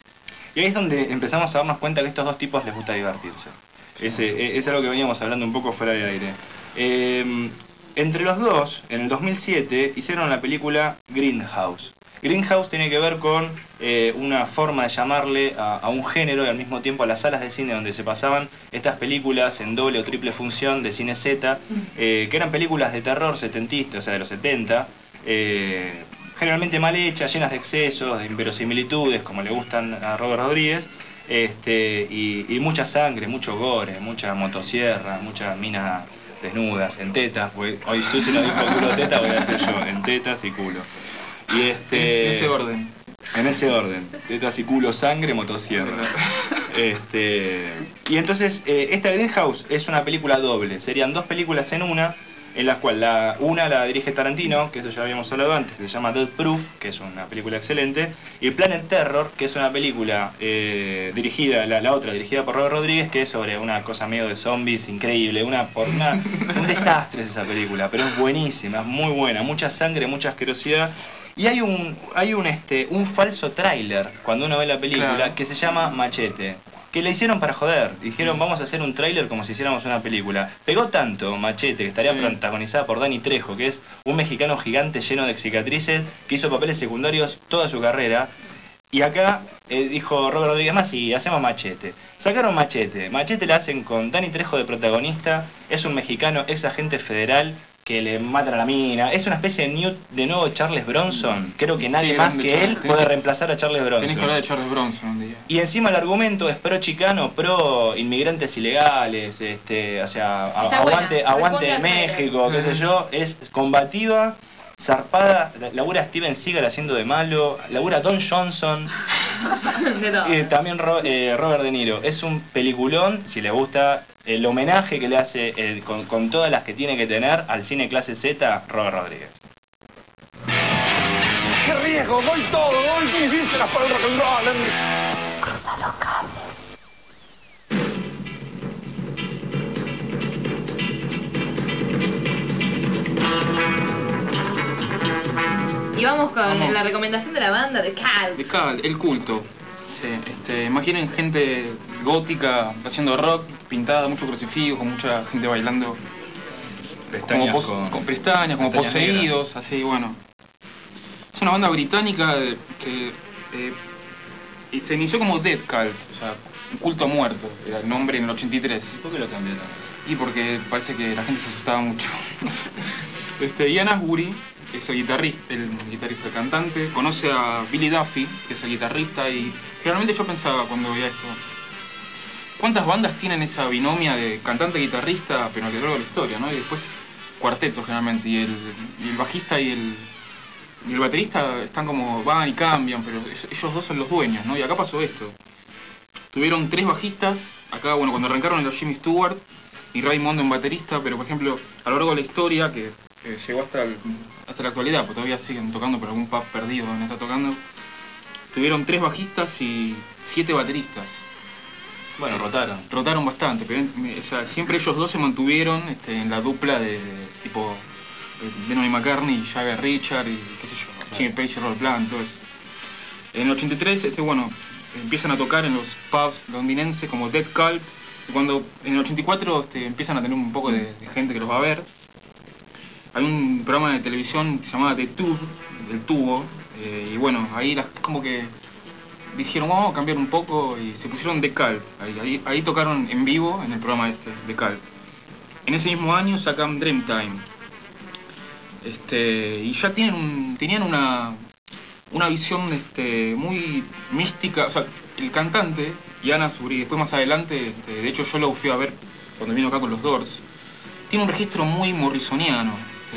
y ahí es donde empezamos a darnos cuenta que a estos dos tipos les gusta divertirse. Ese, es algo que veníamos hablando un poco fuera de aire. Eh, Entre los dos, en el dos mil siete, hicieron la película Grindhouse. Grindhouse tiene que ver con eh, una forma de llamarle a, a un género y al mismo tiempo a las salas de cine donde se pasaban estas películas en doble o triple función de cine Z, eh, que eran películas de terror setentistas, o sea, de los setenta, eh, generalmente mal hechas, llenas de excesos, de inverosimilitudes, como le gustan a Robert Rodríguez, este, y, y mucha sangre, mucho gore, mucha motosierra, muchas minas desnudas, en tetas, porque hoy Susi nos dijo culo teta, voy a decir yo, en tetas y culo. Y este, En ese orden. En ese orden, tetas y culo, sangre, motosierra. Este, y entonces, eh, esta Grindhouse es una película doble, serían dos películas en una, en las cuales la, una la dirige Tarantino, que eso ya habíamos hablado antes, que se llama Death Proof, que es una película excelente, y Planet Terror, que es una película eh, dirigida, la, la otra dirigida por Robert Rodríguez, que es sobre una cosa medio de zombies increíble, una, por una, un desastre es esa película, pero es buenísima, es muy buena, mucha sangre, mucha asquerosidad. Y hay un, hay un, este, un falso tráiler cuando uno ve la película, Claro. que se llama Machete, que le hicieron para joder. Dijeron, vamos a hacer un tráiler como si hiciéramos una película. Pegó tanto Machete, que estaría Sí. protagonizada por Danny Trejo, que es un mexicano gigante lleno de cicatrices, que hizo papeles secundarios toda su carrera. Y acá eh, dijo Robert Rodríguez más, y hacemos Machete. Sacaron Machete. Machete la hacen con Danny Trejo de protagonista. Es un mexicano ex agente federal que le matan a la mina. Es una especie de, Newt, de nuevo Charles Bronson. Creo que nadie Sí, más grande que Charles. él Tenés puede que- reemplazar a Charles Bronson. Tenés que hablar de Charles Bronson un día. Y encima el argumento es pro chicano, pro inmigrantes ilegales, este, o sea, a- Está aguante, buena, aguante responde al México, qué sé yo, es combativa, zarpada, labura Steven Seagal haciendo de malo, labura Don Johnson, De todo. y también Ro- eh, Robert De Niro. Es un peliculón, si les gusta, el homenaje que le hace eh, con, con todas las que tiene que tener al cine clase Z, Robert Rodríguez. ¡Qué riesgo! ¡Doy todo! ¡Doy mis vísceras para el rock and roll! Cruza los cables. Y vamos con Vamos. la recomendación de la banda de Cult. De Cal, el culto. Sí, este, imaginen gente gótica haciendo rock, pintada, mucho crucifijo, con mucha gente bailando. Pestañas como pos, con, con pestañas, como pestañas poseídos, negras. así, bueno. Es una banda británica de, que eh, y se inició como Dead Cult, o sea, un culto a muerto, era el nombre en el ochenta y tres. ¿Y por qué lo cambiaron? Y porque parece que la gente se asustaba mucho. este, Ian Astbury es el guitarrista, el guitarrista, el cantante, conoce a Billy Duffy, que es el guitarrista, y generalmente yo pensaba cuando veía esto, ¿cuántas bandas tienen esa binomia de cantante-guitarrista, pero a lo largo de la historia, ¿no? Y después cuartetos generalmente, y el, y el bajista y el, y el baterista están como, van y cambian, pero ellos dos son los dueños, ¿no? Y acá pasó esto. Tuvieron tres bajistas, acá, bueno, cuando arrancaron era Jimmy Stewart y Ray Mondo en baterista, pero por ejemplo, a lo largo de la historia, que, que llegó hasta, el, hasta la actualidad, pues todavía siguen tocando por algún pub perdido donde está tocando, tuvieron tres bajistas y siete bateristas. Bueno, rotaron. Rotaron bastante, pero o sea, siempre ellos dos se mantuvieron este, en la dupla de, de tipo Lennon y McCartney, Jagger Richard y qué sé yo, claro. Jimmy Page y Robert Plant, todo eso. En el ochenta y tres, este, bueno, empiezan a tocar en los pubs londinenses como Dead Cult, y cuando en el ochenta y cuatro este, empiezan a tener un poco de, de gente que los va a ver. Hay un programa de televisión que se llamaba The Tube, del tubo, eh, y bueno, ahí las, como que dijeron vamos a cambiar un poco y se pusieron The Cult. Ahí, ahí, ahí tocaron en vivo en el programa este, The Cult. En ese mismo año sacan Dreamtime. Este, y ya tienen un, tenían una, una visión este, muy mística. O sea, el cantante, Ian Astbury, después más adelante, este, de hecho yo lo fui a ver cuando vino acá con los Doors, tiene un registro muy morrisoniano.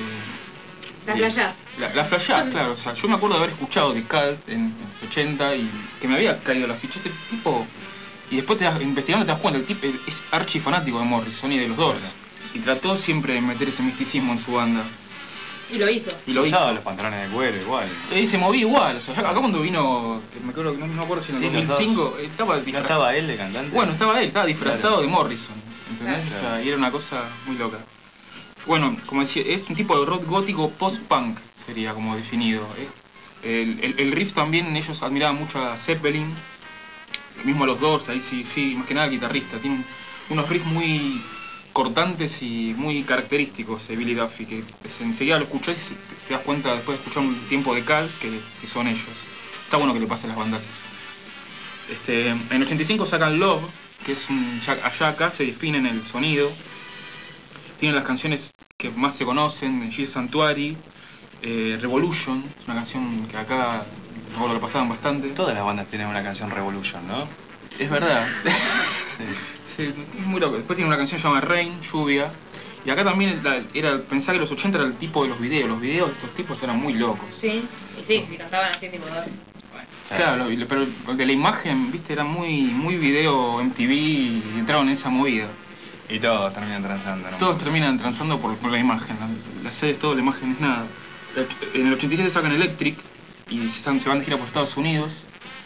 Este, Las flasheás. La, la flasheás, claro. O sea, yo me acuerdo de haber escuchado The Cult en, en los ochenta y que me había caído la ficha. Este tipo, y después te das, investigando te das cuenta, el tipo es archi fanático de Morrison y de los Doors. Y trató siempre de meter ese misticismo en su banda. Y lo hizo. Y lo Usaba hizo. los pantalones de cuero igual. Y se movía igual. O sea, acá cuando vino, me acuerdo, no, no me acuerdo si en el Sí, dos mil cinco, los dos. estaba disfrazado. ¿No estaba él de cantante? Bueno, estaba él, estaba disfrazado Claro. de Morrison. ¿Entendés? Claro. O sea, y era una cosa muy loca. Bueno, como decía, es un tipo de rock gótico post-punk, sería como definido. ¿eh? El, el, el riff también, ellos admiraban mucho a Zeppelin, lo mismo a los Doors, ahí sí, sí, más que nada el guitarrista. Tiene unos riffs muy cortantes y muy característicos de Billy Duffy, que enseguida lo escuchás y te das cuenta después de escuchar un tiempo de Cal que, que son ellos. Está bueno que le pase a las bandas eso. Este, en el ochenta y cinco sacan Love, que es un, ya, allá acá se definen el sonido. Tienen las canciones que más se conocen, Jesus Sanctuary, eh, Revolution, es una canción que acá lo que pasaban bastante. Todas las bandas tienen una canción Revolution, ¿no? Es verdad. Sí. Sí, es muy loco. Después tiene una canción llamada Rain, Lluvia. Y acá también era, era pensar que los ochenta era el tipo de los videos. Los videos de estos tipos eran muy locos. Sí, y sí, y cantaban así tipo dos. Claro, pero de la imagen, viste, era muy, muy video M T V y entraron en esa movida. Y todos terminan transando, ¿no? Todos terminan transando por, por la imagen. La, las series, todo, la imagen es nada. En el ochenta y siete sacan Electric y se, se van de gira por Estados Unidos.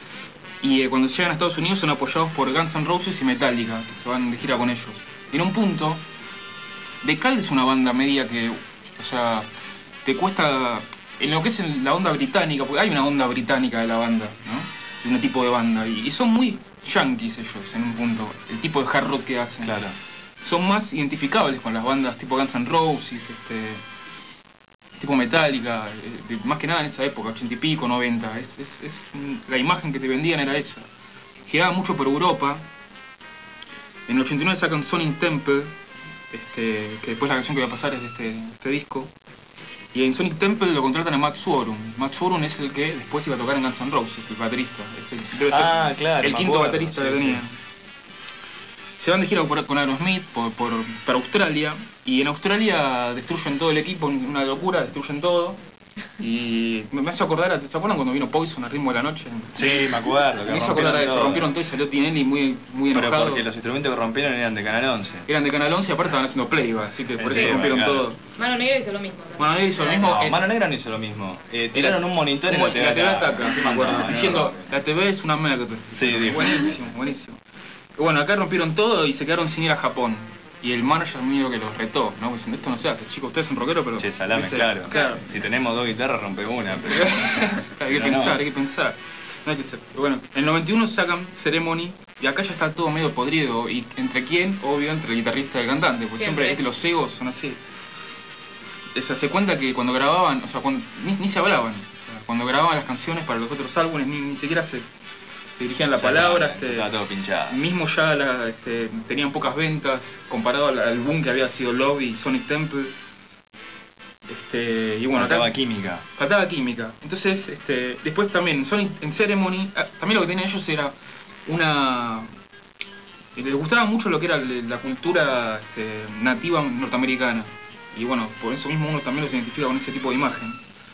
Y eh, cuando llegan a Estados Unidos son apoyados por Guns N' Roses y Metallica, que se van de gira con ellos. Y en un punto, The Cult es una banda media que, o sea, te cuesta, en lo que es en la onda británica, porque hay una onda británica de la banda, ¿no? De un tipo de banda, y, y son muy yankees ellos en un punto, el tipo de hard rock que hacen. Claro. Son más identificables con las bandas tipo Guns N' Roses, este, tipo Metallica, eh, más que nada en esa época, ochenta y pico, noventa. Es, es, es, la imagen que te vendían era esa. Giraban mucho por Europa. En el ochenta y nueve sacan Sonic Temple, este, que después la canción que va a pasar es de este, este disco. Y en Sonic Temple lo contratan a Matt Sorum. Matt Sorum es el que después iba a tocar en Guns N' Roses, el baterista. Es el, debe ser ah, claro, el quinto acuerdo, baterista sí, que tenía. Sí. Se van de gira por, con Aerosmith por, por, para Australia, y en Australia destruyen todo el equipo, una locura, destruyen todo. Y me hace acordar, a, ¿se acuerdan cuando vino Poison al ritmo de la noche? Sí, me acuerdo. Me hizo acordar a eso, todo. rompieron todo y salió Tinelli muy, muy enojado. Pero porque los instrumentos que rompieron eran de Canal once. Eran de Canal once y aparte estaban haciendo playback, así que por Sí, eso rompieron claro. todo. Mano Negra hizo lo mismo. Mano Negra hizo lo mismo. No, eh, Mano Negra no hizo lo mismo. Eh, tiraron un monitor en la T V La T V acá. acá, sí me acuerdo, No, no, diciendo, la T V es una mierda. Sí, dijo. Buenísimo, buenísimo. Bueno, acá rompieron todo y se quedaron sin ir a Japón. Y el manager mío que los retó, ¿no? Pues esto no se hace, chicos, ustedes son rockeros, pero... Che, salame, ¿viste? claro. claro. Si tenemos dos guitarras, rompe una. Pero... hay que no, pensar, no. hay que pensar. No hay que ser. Pero bueno, en el noventa y uno sacan Ceremony y acá ya está todo medio podrido. ¿Y entre quién? Obvio, entre el guitarrista y el cantante, porque siempre, Siempre. es que los egos son así. O sea, se cuenta que cuando grababan, o sea, cuando, ni, ni se hablaban. O sea, cuando grababan las canciones para los otros álbumes, ni, ni siquiera se, se dirigían la Ya palabra. estaba- Este, estaba todo pinchado. Mismo ya la, este, tenían pocas ventas comparado al, al boom que había sido Love y Sonic Temple. Este, y bueno, Faltaba acá- química. Faltaba química. Entonces, este, después también en Sonic, en Ceremony, ah, también lo que tenían ellos era una... Les gustaba mucho lo que era le- la cultura este, nativa norteamericana. Y bueno, por eso mismo uno también los identifica con ese tipo de imagen.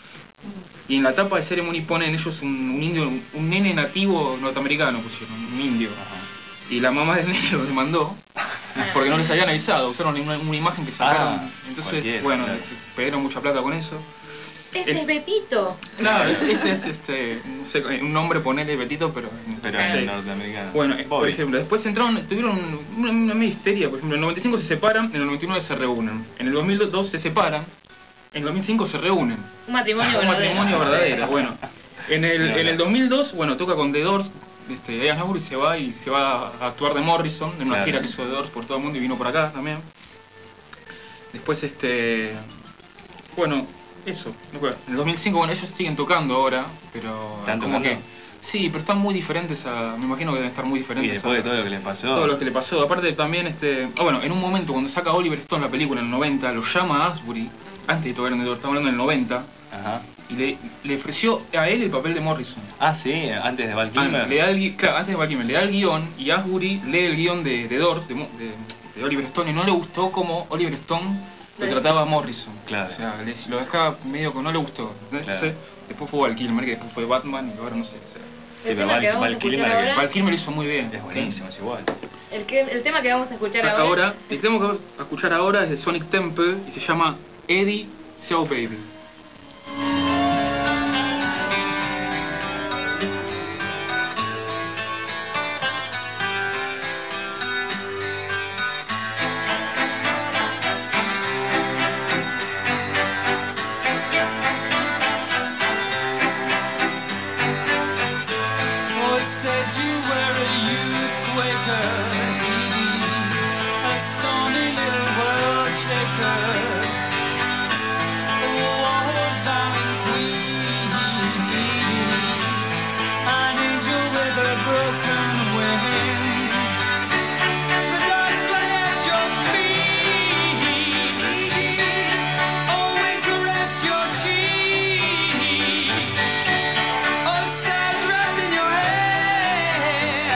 Y en la tapa de Ceremony ponen ellos un, un indio, un nene nativo norteamericano pusieron, un indio. Y la mamá del nene lo demandó porque no les habían avisado, usaron una, una imagen que sacaron. Ah, Entonces, cualquiera, bueno, claro. les perdieron mucha plata con eso. Ese El- es Betito. Claro, ese, ese es este, no sé, un nombre ponerle Betito, pero... Pero sí. en norteamericano. Bueno, eh, por Bobby. ejemplo, después entraron, tuvieron una, una media histeria. Por ejemplo, en el noventa y cinco se separan, en el noventa y nueve se reúnen. En el dos mil dos se separan, en el dos mil cinco se reúnen. Un matrimonio Un verdadero. matrimonio verdadero, bueno. En el, No, en no. el dos mil dos, bueno, toca con The Doors, este, Ian Astbury se va y se va a actuar de Morrison, en una Claro. gira que hizo The Doors por todo el mundo y vino por acá también. Después, este... Bueno, eso. En el dos mil cinco, bueno, ellos siguen tocando ahora, pero ¿Están como tocando? que... Sí, pero están muy diferentes a... Me imagino que deben estar muy Y diferentes después de a- todo lo que les pasó. todo lo que le pasó. Aparte también, este... ah, bueno, en un momento cuando saca Oliver Stone la película en el noventa, lo llama a Asbury, antes de tocar en The Doors, estamos hablando del noventa, Ajá. y le, le ofreció a él el papel de Morrison. Ah, sí, antes de Val Ah, Kilmer. le da el, gui- claro, antes de Val Kilmer, le da el guión y Asbury lee el guión de, de Doors, de, Mo- de- de Oliver Stone, y no le gustó como Oliver Stone lo Sí. trataba a Morrison. Claro. O sea, le, lo dejaba medio que no le gustó. Entonces, después fue Val Kilmer, que después fue Batman, y ahora no sé. O sea, El tema que vamos a escuchar ahora, Val Kilmer lo hizo muy bien. Es buenísimo, es igual. el, que- el tema que vamos a escuchar ahora, Ahora, el tema que vamos a escuchar ahora es de Sonic Temple y se llama Eddie So Baby. Boy said you were a youth quaker, Edie, a stormy little world shaker. Walls down in Queen, Edie, an angel with a broken wing. The dogs lay at your feet, Edie, oh, we caress your cheek. Oh, stars wrapped in your hair.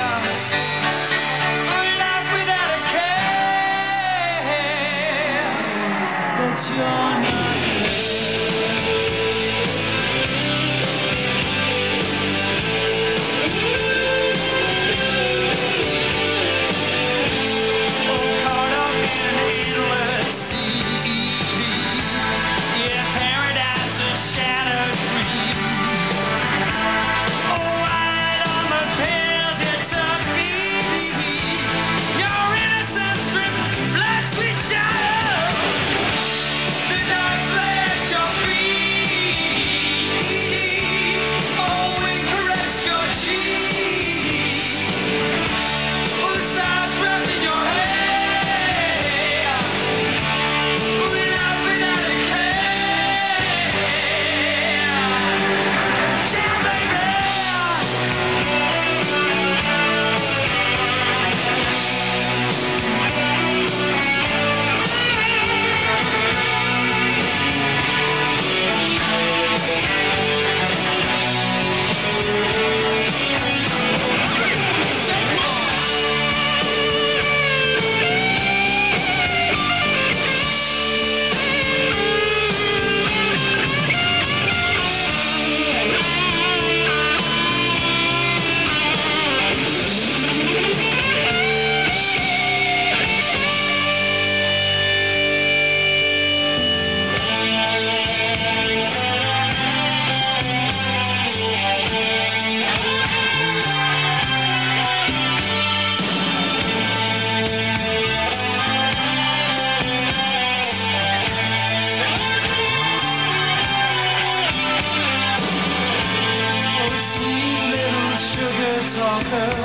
talker,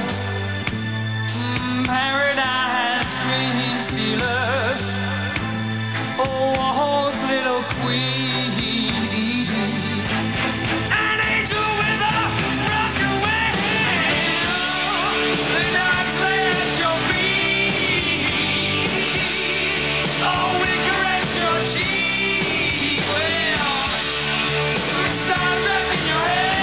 paradise dream stealer, oh, Warhol's little queen, an angel with a broken wing, the nights lay at your feet, oh, we caress your cheek, well, the stars wrapped in your hair.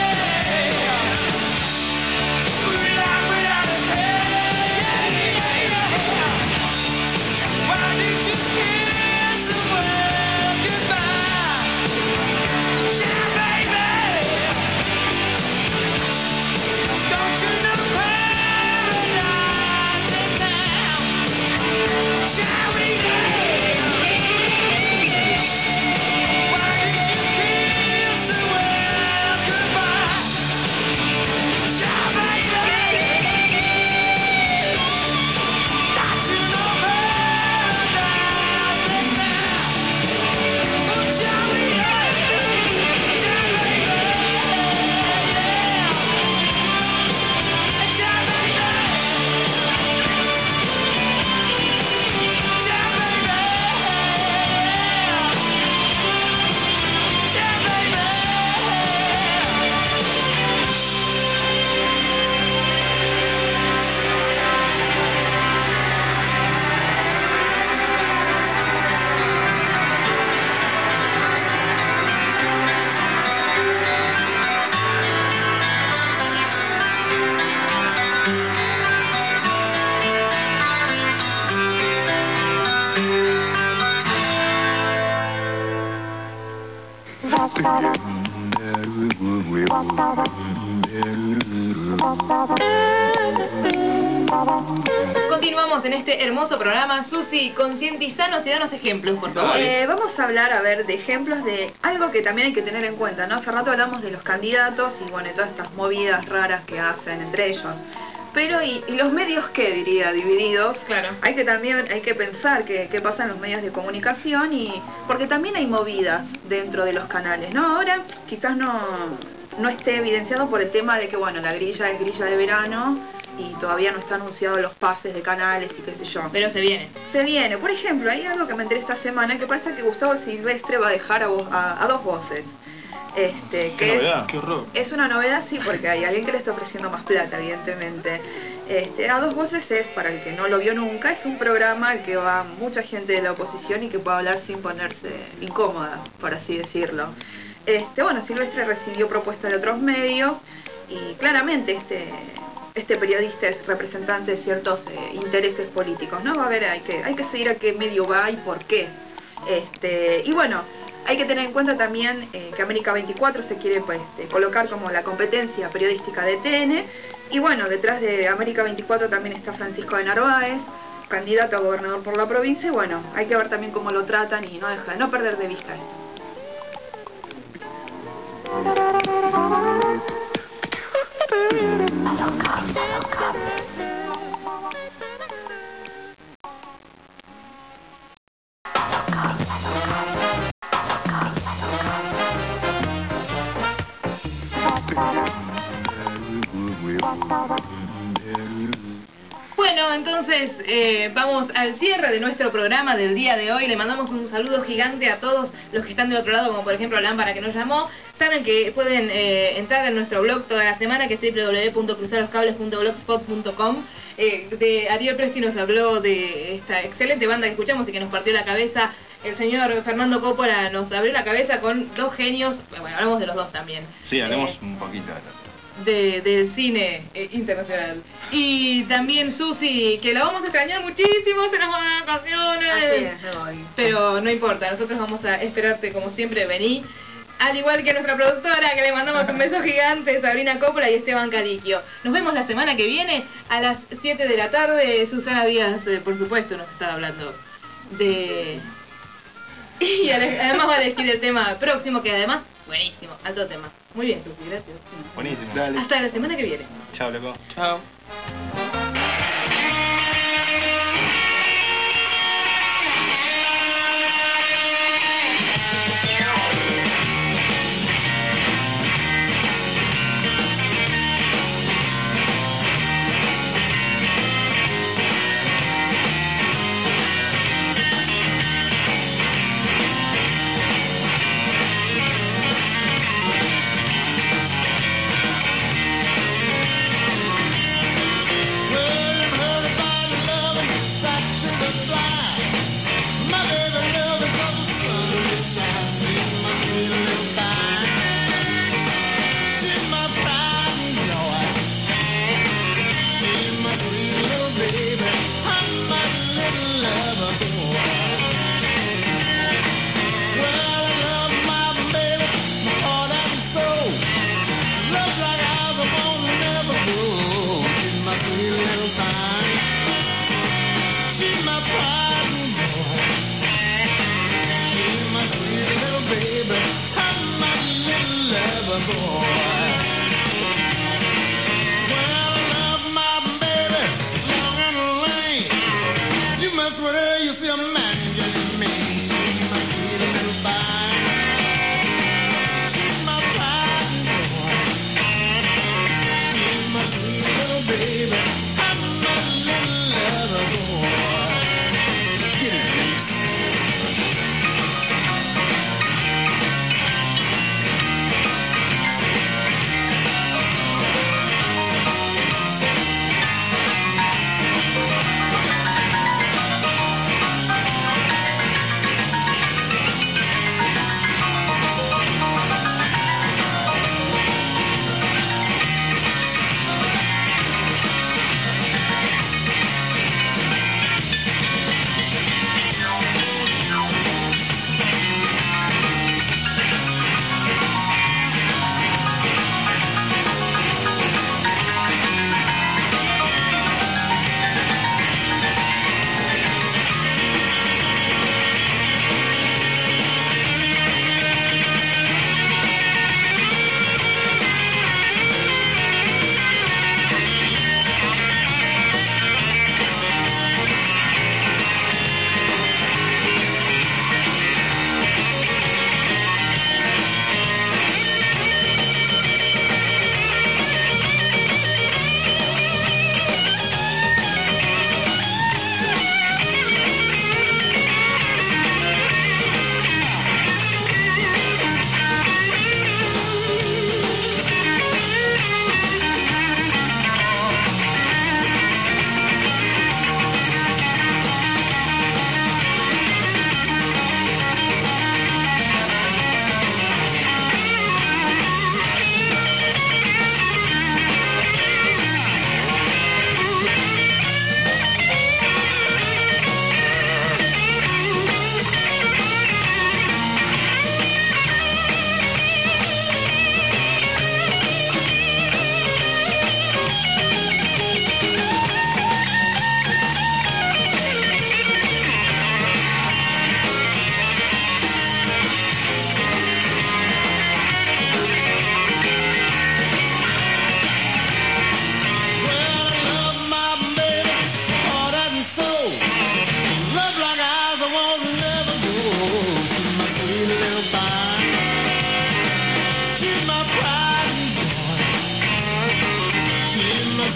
Continuamos en este hermoso programa. Susi, concientizanos y danos ejemplos, por favor. Eh, vamos a hablar, a ver, de ejemplos de algo que también hay que tener en cuenta, ¿no? Hace rato hablamos de los candidatos y, bueno, todas estas movidas raras que hacen entre ellos. Pero, ¿y, y los medios qué, diría? Divididos. Claro. Hay que también, hay que pensar qué, qué pasa en los medios de comunicación y... Porque también hay movidas dentro de los canales, ¿no? Ahora quizás no, no esté evidenciado por el tema de que, bueno, la grilla es grilla de verano y todavía no están anunciados los pases de canales y qué sé yo. Pero se viene. Se viene. Por ejemplo, hay algo que me enteré esta semana que parece que Gustavo Silvestre va a dejar a, vo a, a dos voces. Este, que Qué es, novedad. Qué horror. Es una novedad, sí, porque hay alguien que le está ofreciendo más plata, evidentemente. Este, A Dos Voces es, para el que no lo vio nunca, es un programa al que va mucha gente de la oposición y que puede hablar sin ponerse incómoda, por así decirlo. Este, bueno, Silvestre recibió propuestas de otros medios y claramente este, este periodista es representante de ciertos eh, intereses políticos, ¿no? Va a ver, hay que, hay que seguir a qué medio va y por qué. Este, y bueno, hay que tener en cuenta también eh, que América veinticuatro se quiere pues, este, colocar como la competencia periodística de T N. Y bueno, detrás de América veinticuatro también está Francisco de Narváez, candidato a gobernador por la provincia. Y bueno, hay que ver también cómo lo tratan y no dejar, no perder de vista esto. Bueno, entonces eh, vamos al cierre de nuestro programa del día de hoy. Le mandamos un saludo gigante a todos los que están del otro lado, como por ejemplo Lámpara, que nos llamó. Saben que pueden eh, entrar en nuestro blog toda la semana, que es doble u doble u doble u punto cruzar los cables punto blogspot punto com. Eh, de Ariel Presti nos habló de esta excelente banda que escuchamos y que nos partió la cabeza. El señor Fernando Coppola nos abrió la cabeza con dos genios. Bueno, hablamos de los dos también. Sí, hablemos Eh, un poquito de eso. De, del cine eh, internacional. Y también Susi, que la vamos a extrañar muchísimo, se nos van de vacaciones. Así es, me voy. Pero no importa, nosotros vamos a esperarte como siempre, vení. Al igual que nuestra productora, que le mandamos un beso gigante, Sabrina Coppola y Esteban Caliquio. Nos vemos la semana que viene a las siete de la tarde. Susana Díaz, eh, por supuesto, nos está hablando de... Y además va a elegir el tema próximo, que además, buenísimo, alto tema. Muy bien, Susi, gracias. Buenísimo. Dale. Hasta la semana que viene. Chao, loco. Chao.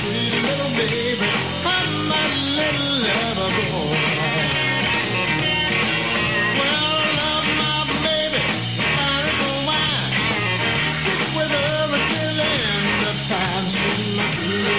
sweet little baby, I'm my little lover boy. Well, I love my baby, fine as a wine. Stick with her until the end of time. She's my sweet